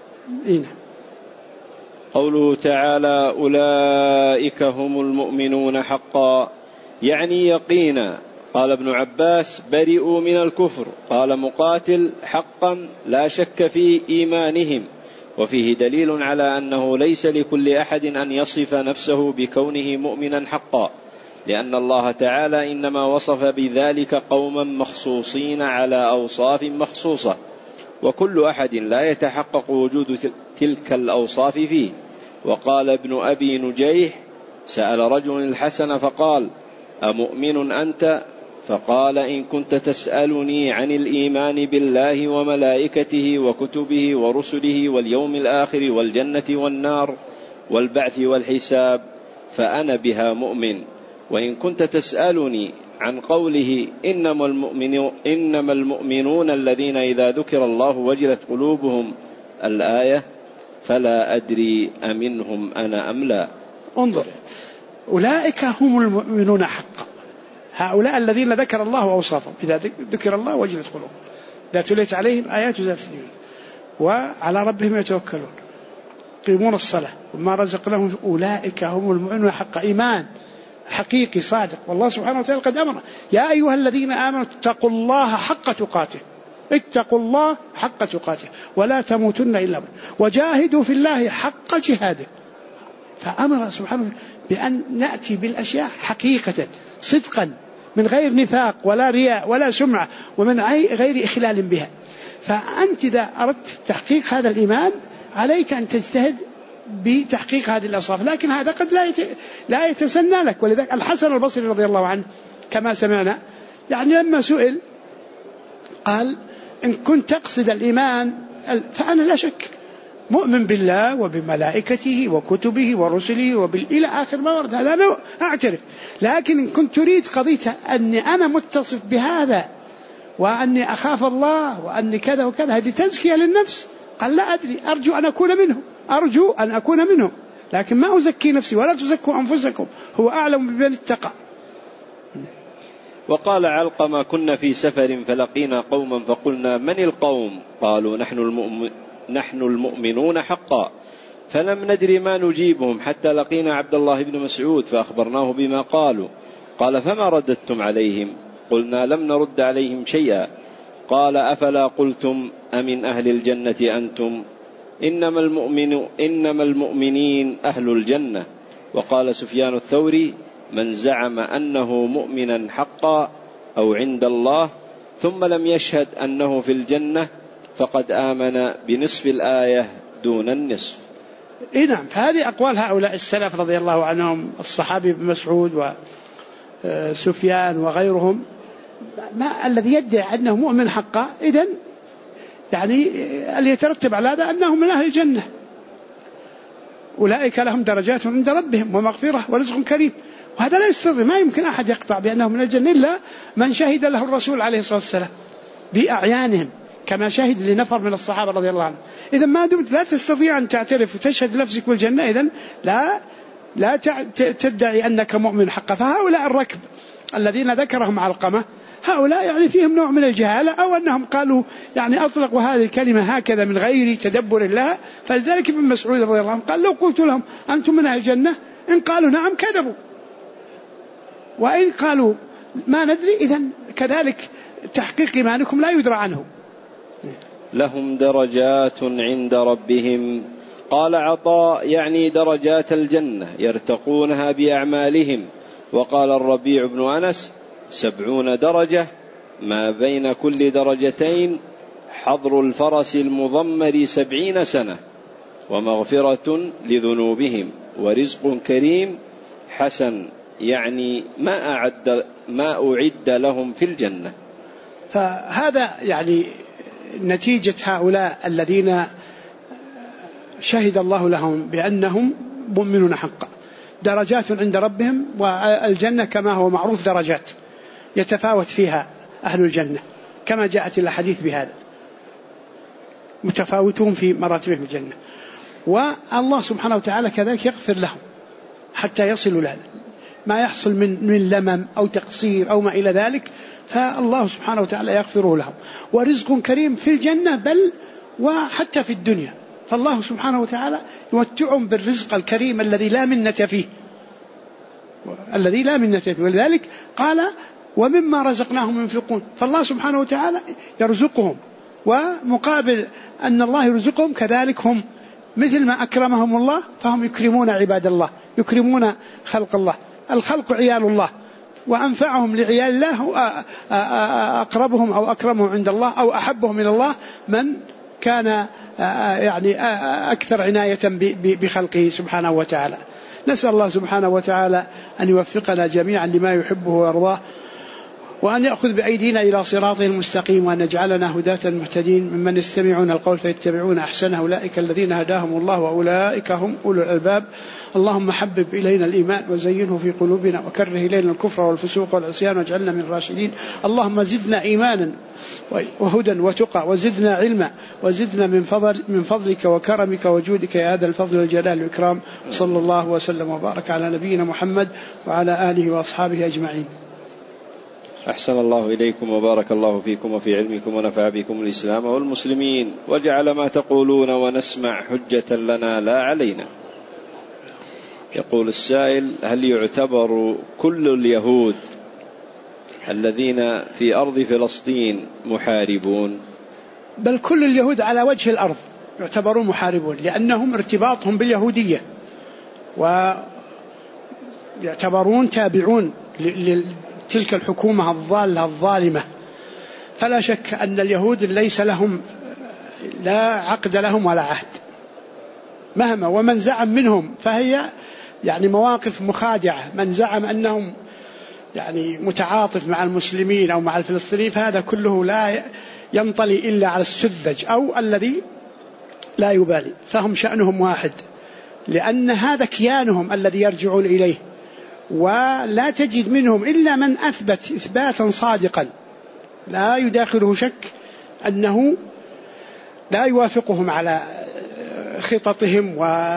قوله تعالى أولئك هم المؤمنون حقا، يعني يقينا قال ابن عباس برئوا من الكفر. قال مقاتل حقا لا شك في إيمانهم، وفيه دليل على أنه ليس لكل أحد أن يصف نفسه بكونه مؤمنا حقا، لأن الله تعالى إنما وصف بذلك قوما مخصوصين على أوصاف مخصوصة، وكل أحد لا يتحقق وجود تلك الأوصاف فيه. وقال ابن أبي نجيح سأل رجل الحسن فقال أمؤمن أنت؟ فقال إن كنت تسألني عن الإيمان بالله وملائكته وكتبه ورسله واليوم الآخر والجنة والنار والبعث والحساب فأنا بها مؤمن. وإن كنت تسألني عن قوله إنما المؤمنون الذين إذا ذكر الله وجلت قلوبهم الآية فلا أدري أمنهم أنا أم لا. انظر، أولئك هم المؤمنون حقا، هؤلاء الذين ذكر الله وأوصافهم، إذا ذكر الله وجلت قلوبهم، إذا تليت عليهم آيات زادت الإيمان وعلى ربهم يتوكلون يقيمون الصلاة وما رزقناهم، أولئك هم المؤمنون حقا، إيمان حقيقي صادق. والله سبحانه وتعالى قد أمر يا أيها الذين آمنوا اتقوا الله حق تقاته، اتقوا الله حق تقاته ولا تموتن إلا وجاهدوا في الله حق جهاده. فأمر سبحانه بأن نأتي بالأشياء حقيقة صدقا من غير نفاق ولا رياء ولا سمعة ومن غير إخلال بها. فأنت إذا أردت تحقيق هذا الإيمان عليك أن تجتهد بتحقيق هذه الأوصاف، لكن هذا قد لا يتسنى لك. ولذلك الحسن البصري رضي الله عنه كما سمعنا يعني لما سئل قال إن كنت تقصد الإيمان فأنا لا شك مؤمن بالله وبملائكته وكتبه ورسله إلى آخر ما ورد، هذا أنا أعترف. لكن إن كنت تريد قضية أني أنا متصف بهذا وأني أخاف الله وأني كذا وكذا، هذه تزكية للنفس. قال لا أدري، أرجو أن أكون منهم، لكن ما أزكي نفسي ولا تزكوا أنفسكم، هو أعلم بمن اتقى. وقال علقمة كنا في سفر فلقينا قوما فقلنا من القوم؟ قالوا نحن المؤمنون حقا، فلم ندري ما نجيبهم حتى لقينا عبد الله بن مسعود فأخبرناه بما قالوا. قال فما رددتم عليهم؟ قلنا لم نرد عليهم شيئا. قال أفلا قلتم أمن أهل الجنة أنتم؟ إنما المؤمنين أهل الجنة. وقال سفيان الثوري من زعم أنه مؤمنا حقا أو عند الله ثم لم يشهد أنه في الجنة فقد آمن بنصف الآية دون النصف. نعم، فهذه أقوال هؤلاء السلف رضي الله عنهم، الصحابي بن مسعود وسفيان وغيرهم، ما الذي يدعي أنه مؤمن حقا إذن يعني اللي يترتب على هذا أنهم من أهل الجنة. أولئك لهم درجات عند ربهم ومغفرة ورزق كريم، وهذا لا يستطيع، ما يمكن أحد يقطع بأنهم من الجنة إلا من شهد له الرسول عليه الصلاة والسلام بأعيانهم كما شهد لنفر من الصحابة رضي الله عنهم. إذن ما دمت لا تستطيع أن تعترف وتشهد لنفسك بالجنة إذن لا تدعي أنك مؤمن حقا. فهؤلاء الركب الذين ذكرهم علقمة هؤلاء يعني فيهم نوع من الجهالة، أو أنهم قالوا يعني أطلقوا هذه الكلمة هكذا من غير تدبر لها. فلذلك ابن مسعود رضي الله عنه قال لو قلت لهم أنتم من أهل الجنة إن قالوا نعم كذبوا، وإن قالوا ما ندري إذن كذلك تحقيق إيمانكم لا يدرى عنه. لهم درجات عند ربهم. قال عطاء يعني درجات الجنة يرتقونها بأعمالهم. وقال الربيع بن أنس 70 درجة، ما بين كل درجتين حضر الفرس المضمر 70 سنة، ومغفرة لذنوبهم، ورزق كريم حسن يعني ما أعد لهم في الجنة. فهذا يعني نتيجة هؤلاء الذين شهد الله لهم بأنهم مؤمنون حقا، درجات عند ربهم. والجنة كما هو معروف درجات يتفاوت فيها أهل الجنة كما جاءت الحديث بهذا، متفاوتون في مراتبهم في الجنة. والله سبحانه وتعالى كذلك يغفر لهم حتى يصلوا لهذا، ما يحصل من لمم أو تقصير أو ما إلى ذلك، فالله سبحانه وتعالى يغفره لهم. ورزق كريم في الجنة بل وحتى في الدنيا، فالله سبحانه وتعالى يمتعهم بالرزق الكريم الذي لا منة فيه، ولذلك قال ومما رزقناهم ينفقون. فالله سبحانه وتعالى يرزقهم، ومقابل أن الله يرزقهم كذلك هم مثل ما أكرمهم الله فهم يكرمون عباد الله، يكرمون خلق الله. الخلق عيال الله، وأنفعهم لعيال الله أقربهم أو أكرمهم عند الله أو أحبهم إلى الله من كان يعني أكثر عناية بخلقه سبحانه وتعالى. نسأل الله سبحانه وتعالى أن يوفقنا جميعا لما يحبه ويرضاه، وأن يأخذ بأيدينا إلى صراطه المستقيم، وأن يجعلنا هداة مهتدين ممن يستمعون القول فيتبعون أحسنه، أولئك الذين هداهم الله وأولئك هم أولو الألباب. اللهم حبب إلينا الإيمان وزينه في قلوبنا، وكره إلينا الكفر والفسوق والعصيان واجعلنا من الراشدين. اللهم زدنا إيمانا وهدى وتقى، وزدنا علما، وزدنا من فضلك وكرمك وجودك يا هذا الفضل والجلال والإكرام. صلى الله وسلم وبارك على نبينا محمد وعلى آله وأصحابه أجمعين. أحسن الله إليكم وبارك الله فيكم وفي علمكم ونفع بكم الإسلام والمسلمين، وجعل ما تقولون ونسمع حجة لنا لا علينا. يقول السائل: هل يعتبر كل اليهود الذين في أرض فلسطين محاربون؟ بل كل اليهود على وجه الأرض يعتبرون محاربون، لأنهم ارتباطهم باليهودية ويعتبرون تابعون تلك الحكومة الضالة الظالمة. فلا شك أن اليهود ليس لهم لا عقد لهم ولا عهد مهما، ومن زعم منهم فهي يعني مواقف مخادعة. من زعم أنهم يعني متعاطف مع المسلمين أو مع الفلسطينيين فهذا كله لا ينطلي إلا على السذج أو الذي لا يبالي، فهم شأنهم واحد، لأن هذا كيانهم الذي يرجعون إليه. ولا تجد منهم إلا من أثبت إثباتا صادقا لا يداخله شك أنه لا يوافقهم على خططهم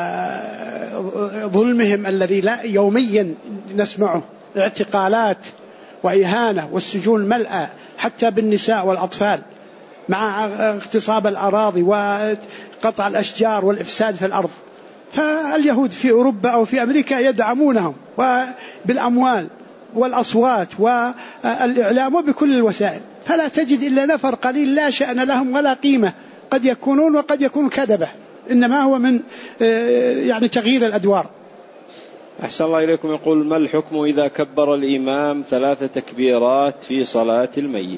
وظلمهم الذي لا يوميا نسمعه، اعتقالات وإهانة والسجون ملأى حتى بالنساء والأطفال، مع اغتصاب الأراضي وقطع الأشجار والإفساد في الأرض. فاليهود في أوروبا أو في أمريكا يدعمونهم بالأموال والأصوات والإعلام وبكل الوسائل، فلا تجد إلا نفر قليل لا شأن لهم ولا قيمة، قد يكونون وقد يكون كذبة، إنما هو من يعني تغيير الأدوار. أحسن الله إليكم. يقول: ما الحكم إذا كبر الإمام 3 تكبيرات في صلاة الميت؟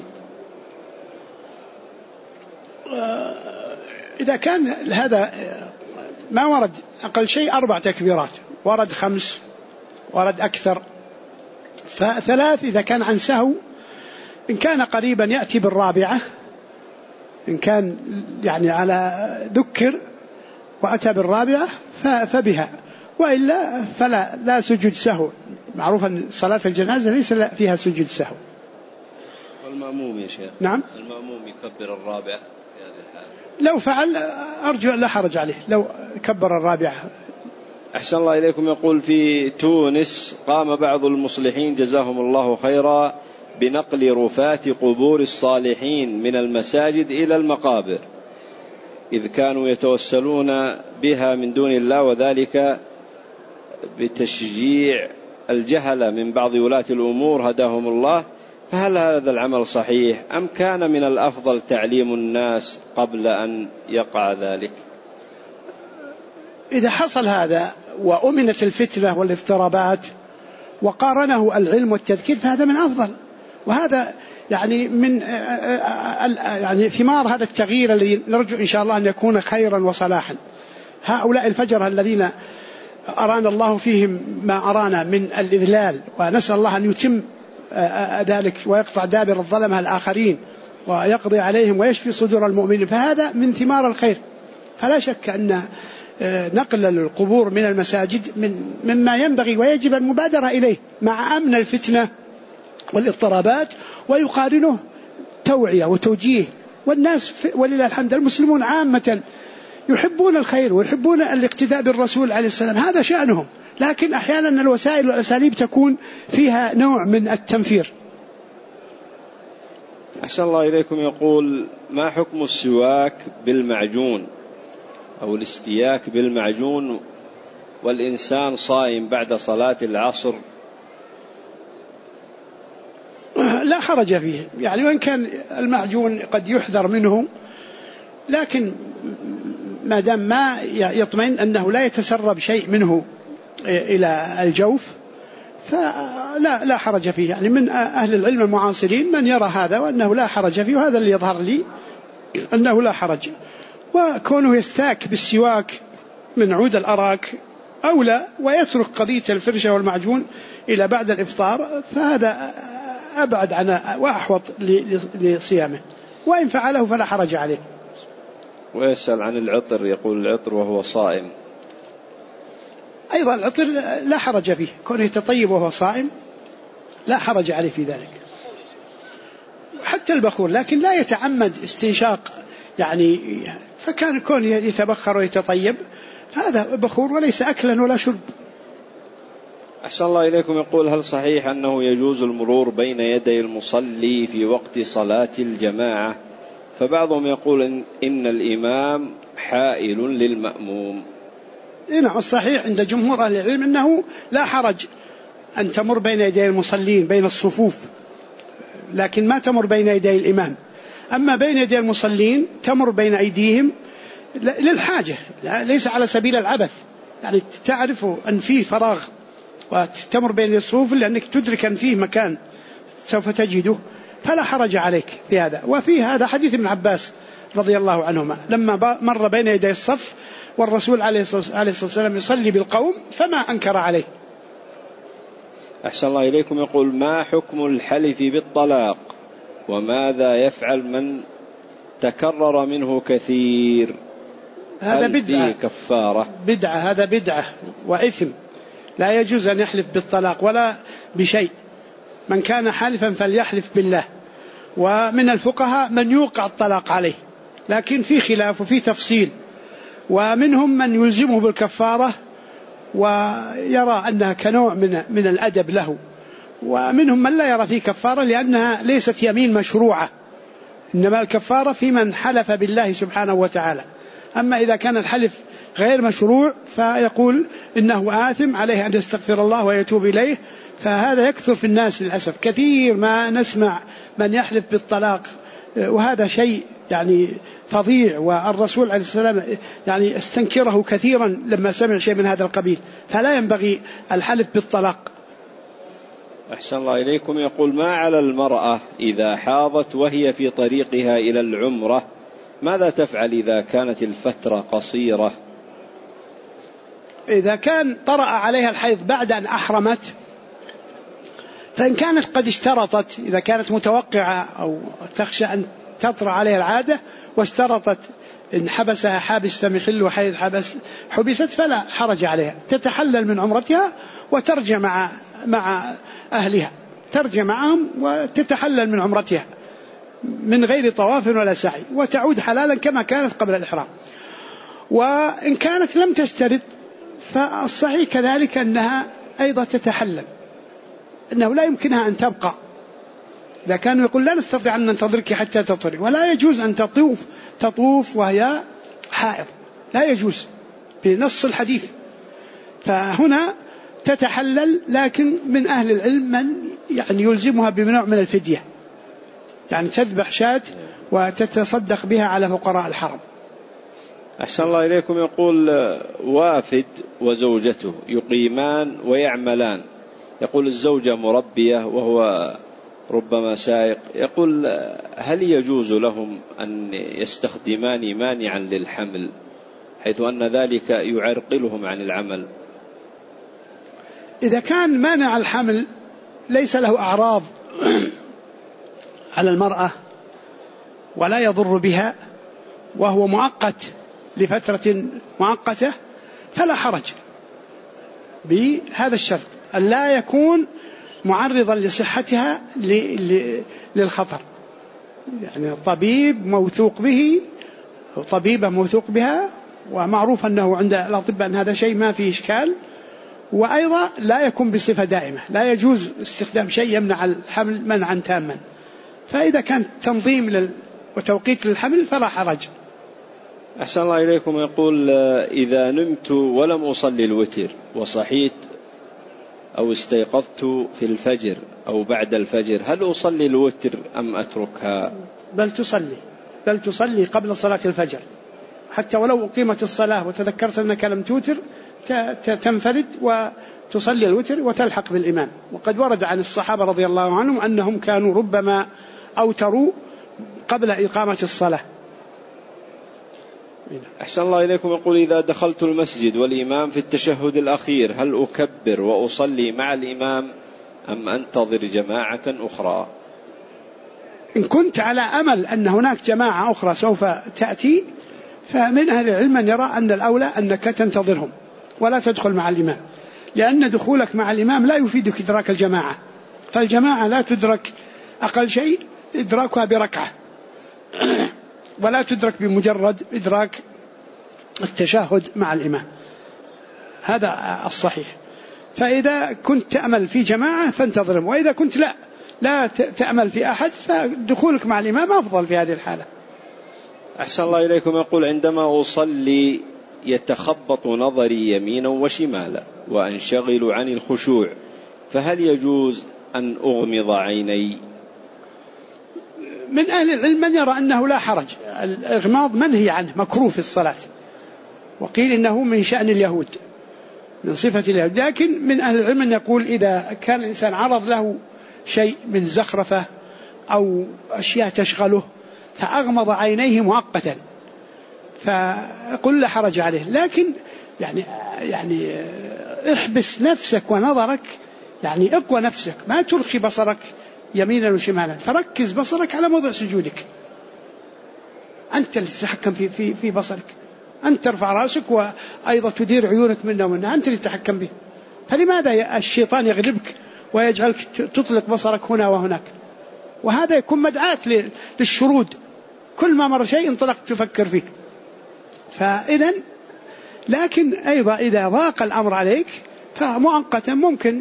إذا كان هذا ما ورد أقل شيء 4 تكبيرات، ورد 5، ورد أكثر، ف3 إذا كان عن سهو. إن كان قريبا يأتي بالرابعة، إن كان يعني على ذكر وأتى بالرابعة فبها، وإلا لا سجود سهو. معروف أن صلاة الجنازة ليس فيها سجود سهو. والمأموم يا شيخ؟ نعم، المأموم يكبر الرابعة في هذه الحالة لو فعل أرجو لا حرج عليه لو كبر الرابعة. أحسن الله إليكم. يقول: في تونس قام بعض المصلحين جزاهم الله خيرا بنقل رفات قبور الصالحين من المساجد إلى المقابر، إذ كانوا يتوسلون بها من دون الله، وذلك بتشجيع الجهلة من بعض ولاة الأمور هداهم الله. فهل هذا العمل صحيح أم كان من الأفضل تعليم الناس قبل أن يقع ذلك؟ إذا حصل هذا وأمنت الفتنة والاضطرابات وقارنه العلم والتذكير فهذا من أفضل، وهذا يعني من يعني ثمار هذا التغيير الذي نرجو إن شاء الله أن يكون خيرا وصلاحا. هؤلاء الفجر الذين أرانا الله فيهم ما أرانا من الإذلال، ونسأل الله أن يتم ذلك ويقطع دابر الظلمة الآخرين ويقضي عليهم ويشفي صدور المؤمنين، فهذا من ثمار الخير. فلا شك أن نقل القبور من المساجد مما ينبغي ويجب المبادرة إليه مع أمن الفتنة والاضطرابات، ويقارنه توعية وتوجيه. والناس ولله الحمد المسلمون عامة يحبون الخير ويحبون الاقتداء بالرسول عليه السلام، هذا شأنهم، لكن أحيانا الوسائل والأساليب تكون فيها نوع من التنفير. أحسن الله إليكم. يقول: ما حكم السواك بالمعجون أو الاستياك بالمعجون والإنسان صائم بعد صلاة العصر؟ حرج فيه، يعني وإن كان المعجون قد يحذر منه، لكن ما دام ما يطمئن أنه لا يتسرب شيء منه إلى الجوف فلا حرج فيه. يعني من أهل العلم المعاصرين من يرى هذا وأنه لا حرج فيه، وهذا اللي يظهر لي أنه لا حرج. وكونه يستاك بالسواك من عود الأراك أولى، ويترك قضية الفرشة والمعجون إلى بعد الإفطار، فهذا أبعد عنه وأحوط لصيامه، وإن فعله فلا حرج عليه. ويسأل عن العطر، يقول العطر وهو صائم. أيضا العطر لا حرج فيه، كونه يتطيب وهو صائم لا حرج عليه في ذلك. حتى البخور، لكن لا يتعمد استنشاق، يعني فكان كون يتبخر ويتطيب فهذا بخور وليس أكلا ولا شرب. أحسن الله إليكم. يقول هل صحيح أنه يجوز المرور بين يدي المصلي في وقت صلاة الجماعة؟ فبعضهم يقول إن الإمام حائل للمأموم. نعم، الصحيح عند جمهور أهل العلم أنه لا حرج أن تمر بين يدي المصلين بين الصفوف، لكن ما تمر بين يدي الإمام. أما بين يدي المصلين تمر بين أيديهم للحاجة، ليس على سبيل العبث، يعني تعرف أن فيه فراغ وتمر بين الصفوف لأنك تدرك أن فيه مكان سوف تجده، فلا حرج عليك في هذا. وفي هذا حديث ابن عباس رضي الله عنهما لما مر بين يدي الصف والرسول عليه الصلاة والسلام يصلي بالقوم فما أنكر عليه. أحسن الله إليكم. يقول ما حكم الحلف بالطلاق، وماذا يفعل من تكرر منه كثير؟ هذا بدعة، كفارة؟ بدعة، هذا بدعة وإثم، لا يجوز أن يحلف بالطلاق ولا بشيء. من كان حالفا فليحلف بالله. ومن الفقهاء من يوقع الطلاق عليه، لكن في خلاف وفي تفصيل، ومنهم من يلزمه بالكفارة ويرى أنها كنوع من الأدب له، ومنهم من لا يرى فيه كفارة لأنها ليست يمين مشروعة، إنما الكفارة في من حلف بالله سبحانه وتعالى. أما إذا كان الحلف غير مشروع فيقول إنه آثم، عليه أن يستغفر الله ويتوب إليه. فهذا يكثر في الناس للأسف، كثير ما نسمع من يحلف بالطلاق، وهذا شيء يعني فظيع، والرسول عليه السلام يعني استنكره كثيرا لما سمع شيء من هذا القبيل، فلا ينبغي الحلف بالطلاق. أحسن الله إليكم. يقول ما على المرأة إذا حاضت وهي في طريقها إلى العمرة، ماذا تفعل إذا كانت الفترة قصيرة؟ إذا كان طرأ عليها الحيض بعد أن أحرمت، فإن كانت قد اشترطت، إذا كانت متوقعة أو تخشى أن تطرأ عليها العادة واشترطت إن حبسها حابس فمحل وحيض حبست، فلا حرج عليها، تتحلل من عمرتها وترجع مع أهلها، ترجع معهم وتتحلل من عمرتها من غير طواف ولا سعي، وتعود حلالا كما كانت قبل الإحرام. وإن كانت لم تشترط فالصحيح كذلك أنها أيضا تتحلل، أنه لا يمكنها أن تبقى. إذا كانوا يقول لا نستطيع أن ننتظرك حتى تطهري، ولا يجوز أن تطوف وهي حائض، لا يجوز بنص الحديث. فهنا تتحلل، لكن من أهل العلم من يعني يلزمها بنوع من الفدية، يعني تذبح شاة وتتصدق بها على فقراء الحرم. أحسن الله إليكم. يقول وافد وزوجته يقيمان ويعملان، يقول الزوجة مربية وهو ربما سائق، يقول هل يجوز لهم أن يستخدمان مانعا للحمل حيث أن ذلك يعرقلهم عن العمل؟ إذا كان مانع الحمل ليس له أعراض على المرأة ولا يضر بها، وهو مؤقت لفترة مؤقتة، فلا حرج بهذا الشرط، أن لا يكون معرضا لصحتها للخطر، يعني طبيب موثوق به أو طبيبة موثوق بها، ومعروف أنه عند الأطباء أن هذا شيء ما فيه إشكال. وأيضا لا يكون بصفة دائمة، لا يجوز استخدام شيء يمنع الحمل منعا تاما. فإذا كان تنظيم وتوقيت للحمل فلا حرج. أحسن الله إليكم. يقول إذا نمت ولم أصلي الوتر وصحيت أو استيقظت في الفجر أو بعد الفجر، هل أصلي الوتر أم أتركها؟ بل تصلي قبل صلاة الفجر، حتى ولو أقيمت الصلاة وتذكرت أنك لم توتر تنفرد وتصلي الوتر وتلحق بالإمام. وقد ورد عن الصحابة رضي الله عنهم أنهم كانوا ربما أوتروا قبل إقامة الصلاة. أحسن الله إليكم. يقول: إذا دخلت المسجد والإمام في التشهد الأخير هل أكبر وأصلي مع الإمام أم أنتظر جماعة أخرى؟ إن كنت على أمل أن هناك جماعة أخرى سوف تأتي، فمن أهل العلم من يرى أن الأولى أنك تنتظرهم ولا تدخل مع الإمام، لأن دخولك مع الإمام لا يفيدك إدراك الجماعة، فالجماعة لا تدرك أقل شيء إدراكها بركعة ولا تدرك بمجرد إدراك التشهد مع الإمام، هذا الصحيح. فإذا كنت تأمل في جماعة فانتظرهم، وإذا كنت لا تأمل في أحد فدخولك مع الإمام أفضل في هذه الحالة. أحسن الله إليكم. يقول: عندما أصلي يتخبط نظري يمينا وشمالا وأنشغل عن الخشوع، فهل يجوز أن أغمض عيني؟ من أهل العلم من يرى أنه لا حرج، الإغماض منهي عنه، مكروه في الصلاة، وقيل إنه من شأن اليهود، من صفة اليهود. لكن من أهل العلم من يقول إذا كان الإنسان عرض له شيء من زخرفة أو أشياء تشغله فأغمض عينيه مؤقتا فقل لا حرج عليه، لكن يعني احبس نفسك ونظرك، يعني اقوى نفسك، ما ترخي بصرك يمينا وشمالا، فركز بصرك على موضع سجودك، أنت اللي تتحكم في بصرك، أنت ترفع رأسك وأيضا تدير عيونك منه ومنه، أنت اللي تتحكم به. فلماذا الشيطان يغلبك ويجعلك تطلق بصرك هنا وهناك؟ وهذا يكون مدعاة للشرود، كل ما مر شيء انطلقت تفكر فيه. فإذن لكن أيضا إذا ضاق الأمر عليك فمؤقتا ممكن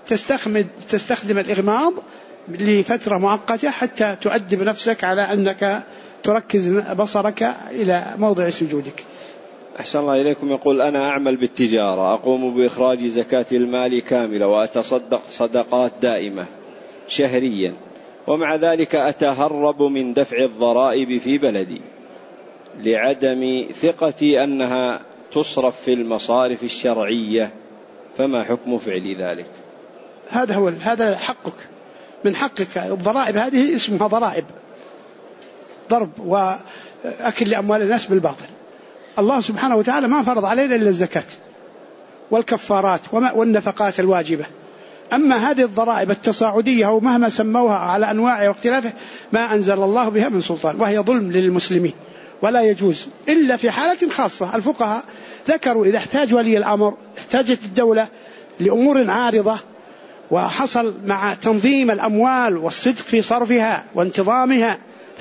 تستخدم الإغماض لفترة مؤقتة حتى تؤدب نفسك على أنك تركز بصرك إلى موضع سجودك. أحسن الله إليكم. يقول: أنا أعمل بالتجارة، أقوم بإخراج زكاة المال كاملة وأتصدق صدقات دائمة شهريا، ومع ذلك أتهرب من دفع الضرائب في بلدي لعدم ثقتي أنها تصرف في المصارف الشرعية، فما حكم فعل ذلك؟ هذا حقك، من حقك. الضرائب هذه اسمها ضرائب، ضرب وأكل لأموال الناس بالباطل. الله سبحانه وتعالى ما فرض علينا إلا الزكاة والكفارات والنفقات الواجبة. أما هذه الضرائب التصاعدية أو مهما سموها على أنواعها واختلافها ما أنزل الله بها من سلطان، وهي ظلم للمسلمين ولا يجوز إلا في حالة خاصة. الفقهاء ذكروا إذا احتاج ولي الأمر، احتاجت الدولة لأمور عارضة وحصل مع تنظيم الأموال والصدق في صرفها وانتظامها،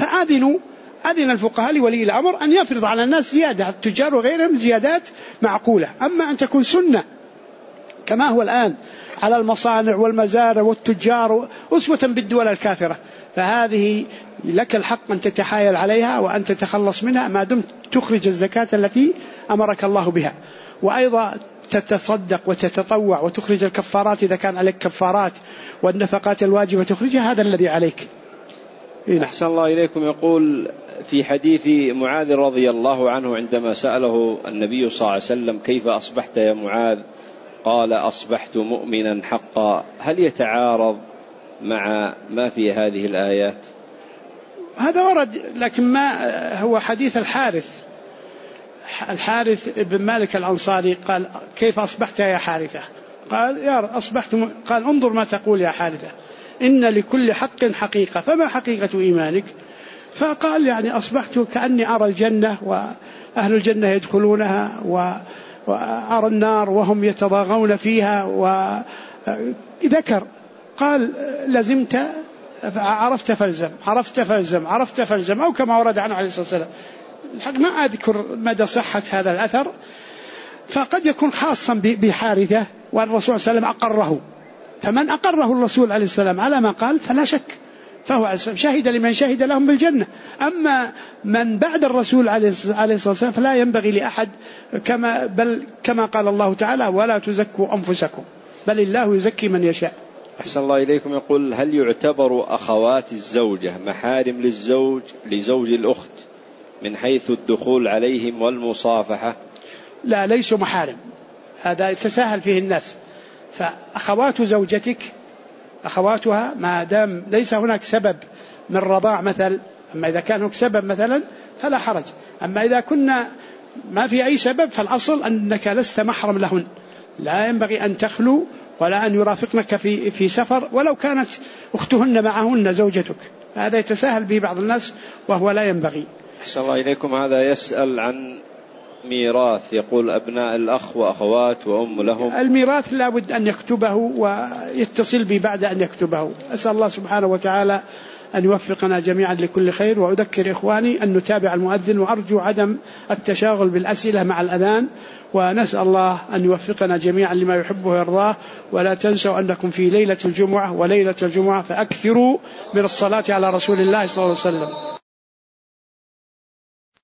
أذن الفقهاء لولي الأمر أن يفرض على الناس زيادة، التجار وغيرهم زيادات معقولة. أما أن تكون سنة كما هو الآن على المصانع والمزارع والتجار أسوة بالدول الكافرة، فهذه لك الحق أن تتحايل عليها وأن تتخلص منها ما دمت تخرج الزكاة التي أمرك الله بها، وأيضا تتصدق وتتطوع وتخرج الكفارات إذا كان عليك كفارات، والنفقات الواجبة تخرجها، هذا الذي عليك. أحسن الله إليكم. يقول: في حديث معاذ رضي الله عنه عندما سأله النبي صلى الله عليه وسلم: كيف أصبحت يا معاذ؟ قال: أصبحت مؤمنا حقا. هل يتعارض مع ما في هذه الآيات؟ هذا ورد، لكن ما هو حديث الحارث بن مالك الأنصاري قال: كيف أصبحت يا حارثة؟ قال: يا أصبحت. قال: انظر ما تقول يا حارثة، إن لكل حق حقيقة، فما حقيقة إيمانك؟ فقال: يعني أصبحت كأني أرى الجنة وأهل الجنة يدخلونها وأرى النار وهم يتضاغون فيها، وذكر قال: لزمت عرفت فلزم، عرفت فلزم، عرفت فلزم، أو كما ورد عنه عليه الصلاة والسلام. الحق ما أذكر مدى صحة هذا الأثر، فقد يكون خاصا بحارثة والرسول صلى الله عليه وسلم أقره، فمن أقره الرسول عليه السلام على ما قال فلا شك، فهو عليه السلام شهد لمن شهد لهم بالجنة. أما من بعد الرسول عليه الصلاة والسلام فلا ينبغي لأحد، كما قال الله تعالى: ولا تزكوا أنفسكم. بل الله يزكي من يشاء. أحسن الله إليكم. يقول: هل يعتبر أخوات الزوجة محارم لزوج الأخت من حيث الدخول عليهم والمصافحة؟ لا، ليسوا محارم، هذا يتساهل فيه الناس. فأخوات زوجتك أخواتها ما دام ليس هناك سبب من رضاع مثل، أما إذا كان هناك سبب مثلا فلا حرج. أما إذا كنا ما في أي سبب فالأصل أنك لست محرم لهن، لا ينبغي أن تخلو ولا أن يرافقنك في سفر ولو كانت أختهن معهن زوجتك. هذا يتساهل به بعض الناس وهو لا ينبغي. أحسن الله إليكم. هذا يسأل عن ميراث، يقول: أبناء الأخ وأخوات وأم لهم. الميراث لا بد أن يكتبه ويتصل بي بعد أن يكتبه. أسأل الله سبحانه وتعالى أن يوفقنا جميعا لكل خير. وأذكر إخواني أن نتابع المؤذن، وأرجو عدم التشاغل بالأسئلة مع الأذان، ونسأل الله أن يوفقنا جميعا لما يحبه ويرضاه. ولا تنسوا أنكم في ليلة الجمعة وليلة الجمعة فأكثروا من الصلاة على رسول الله صلى الله عليه وسلم.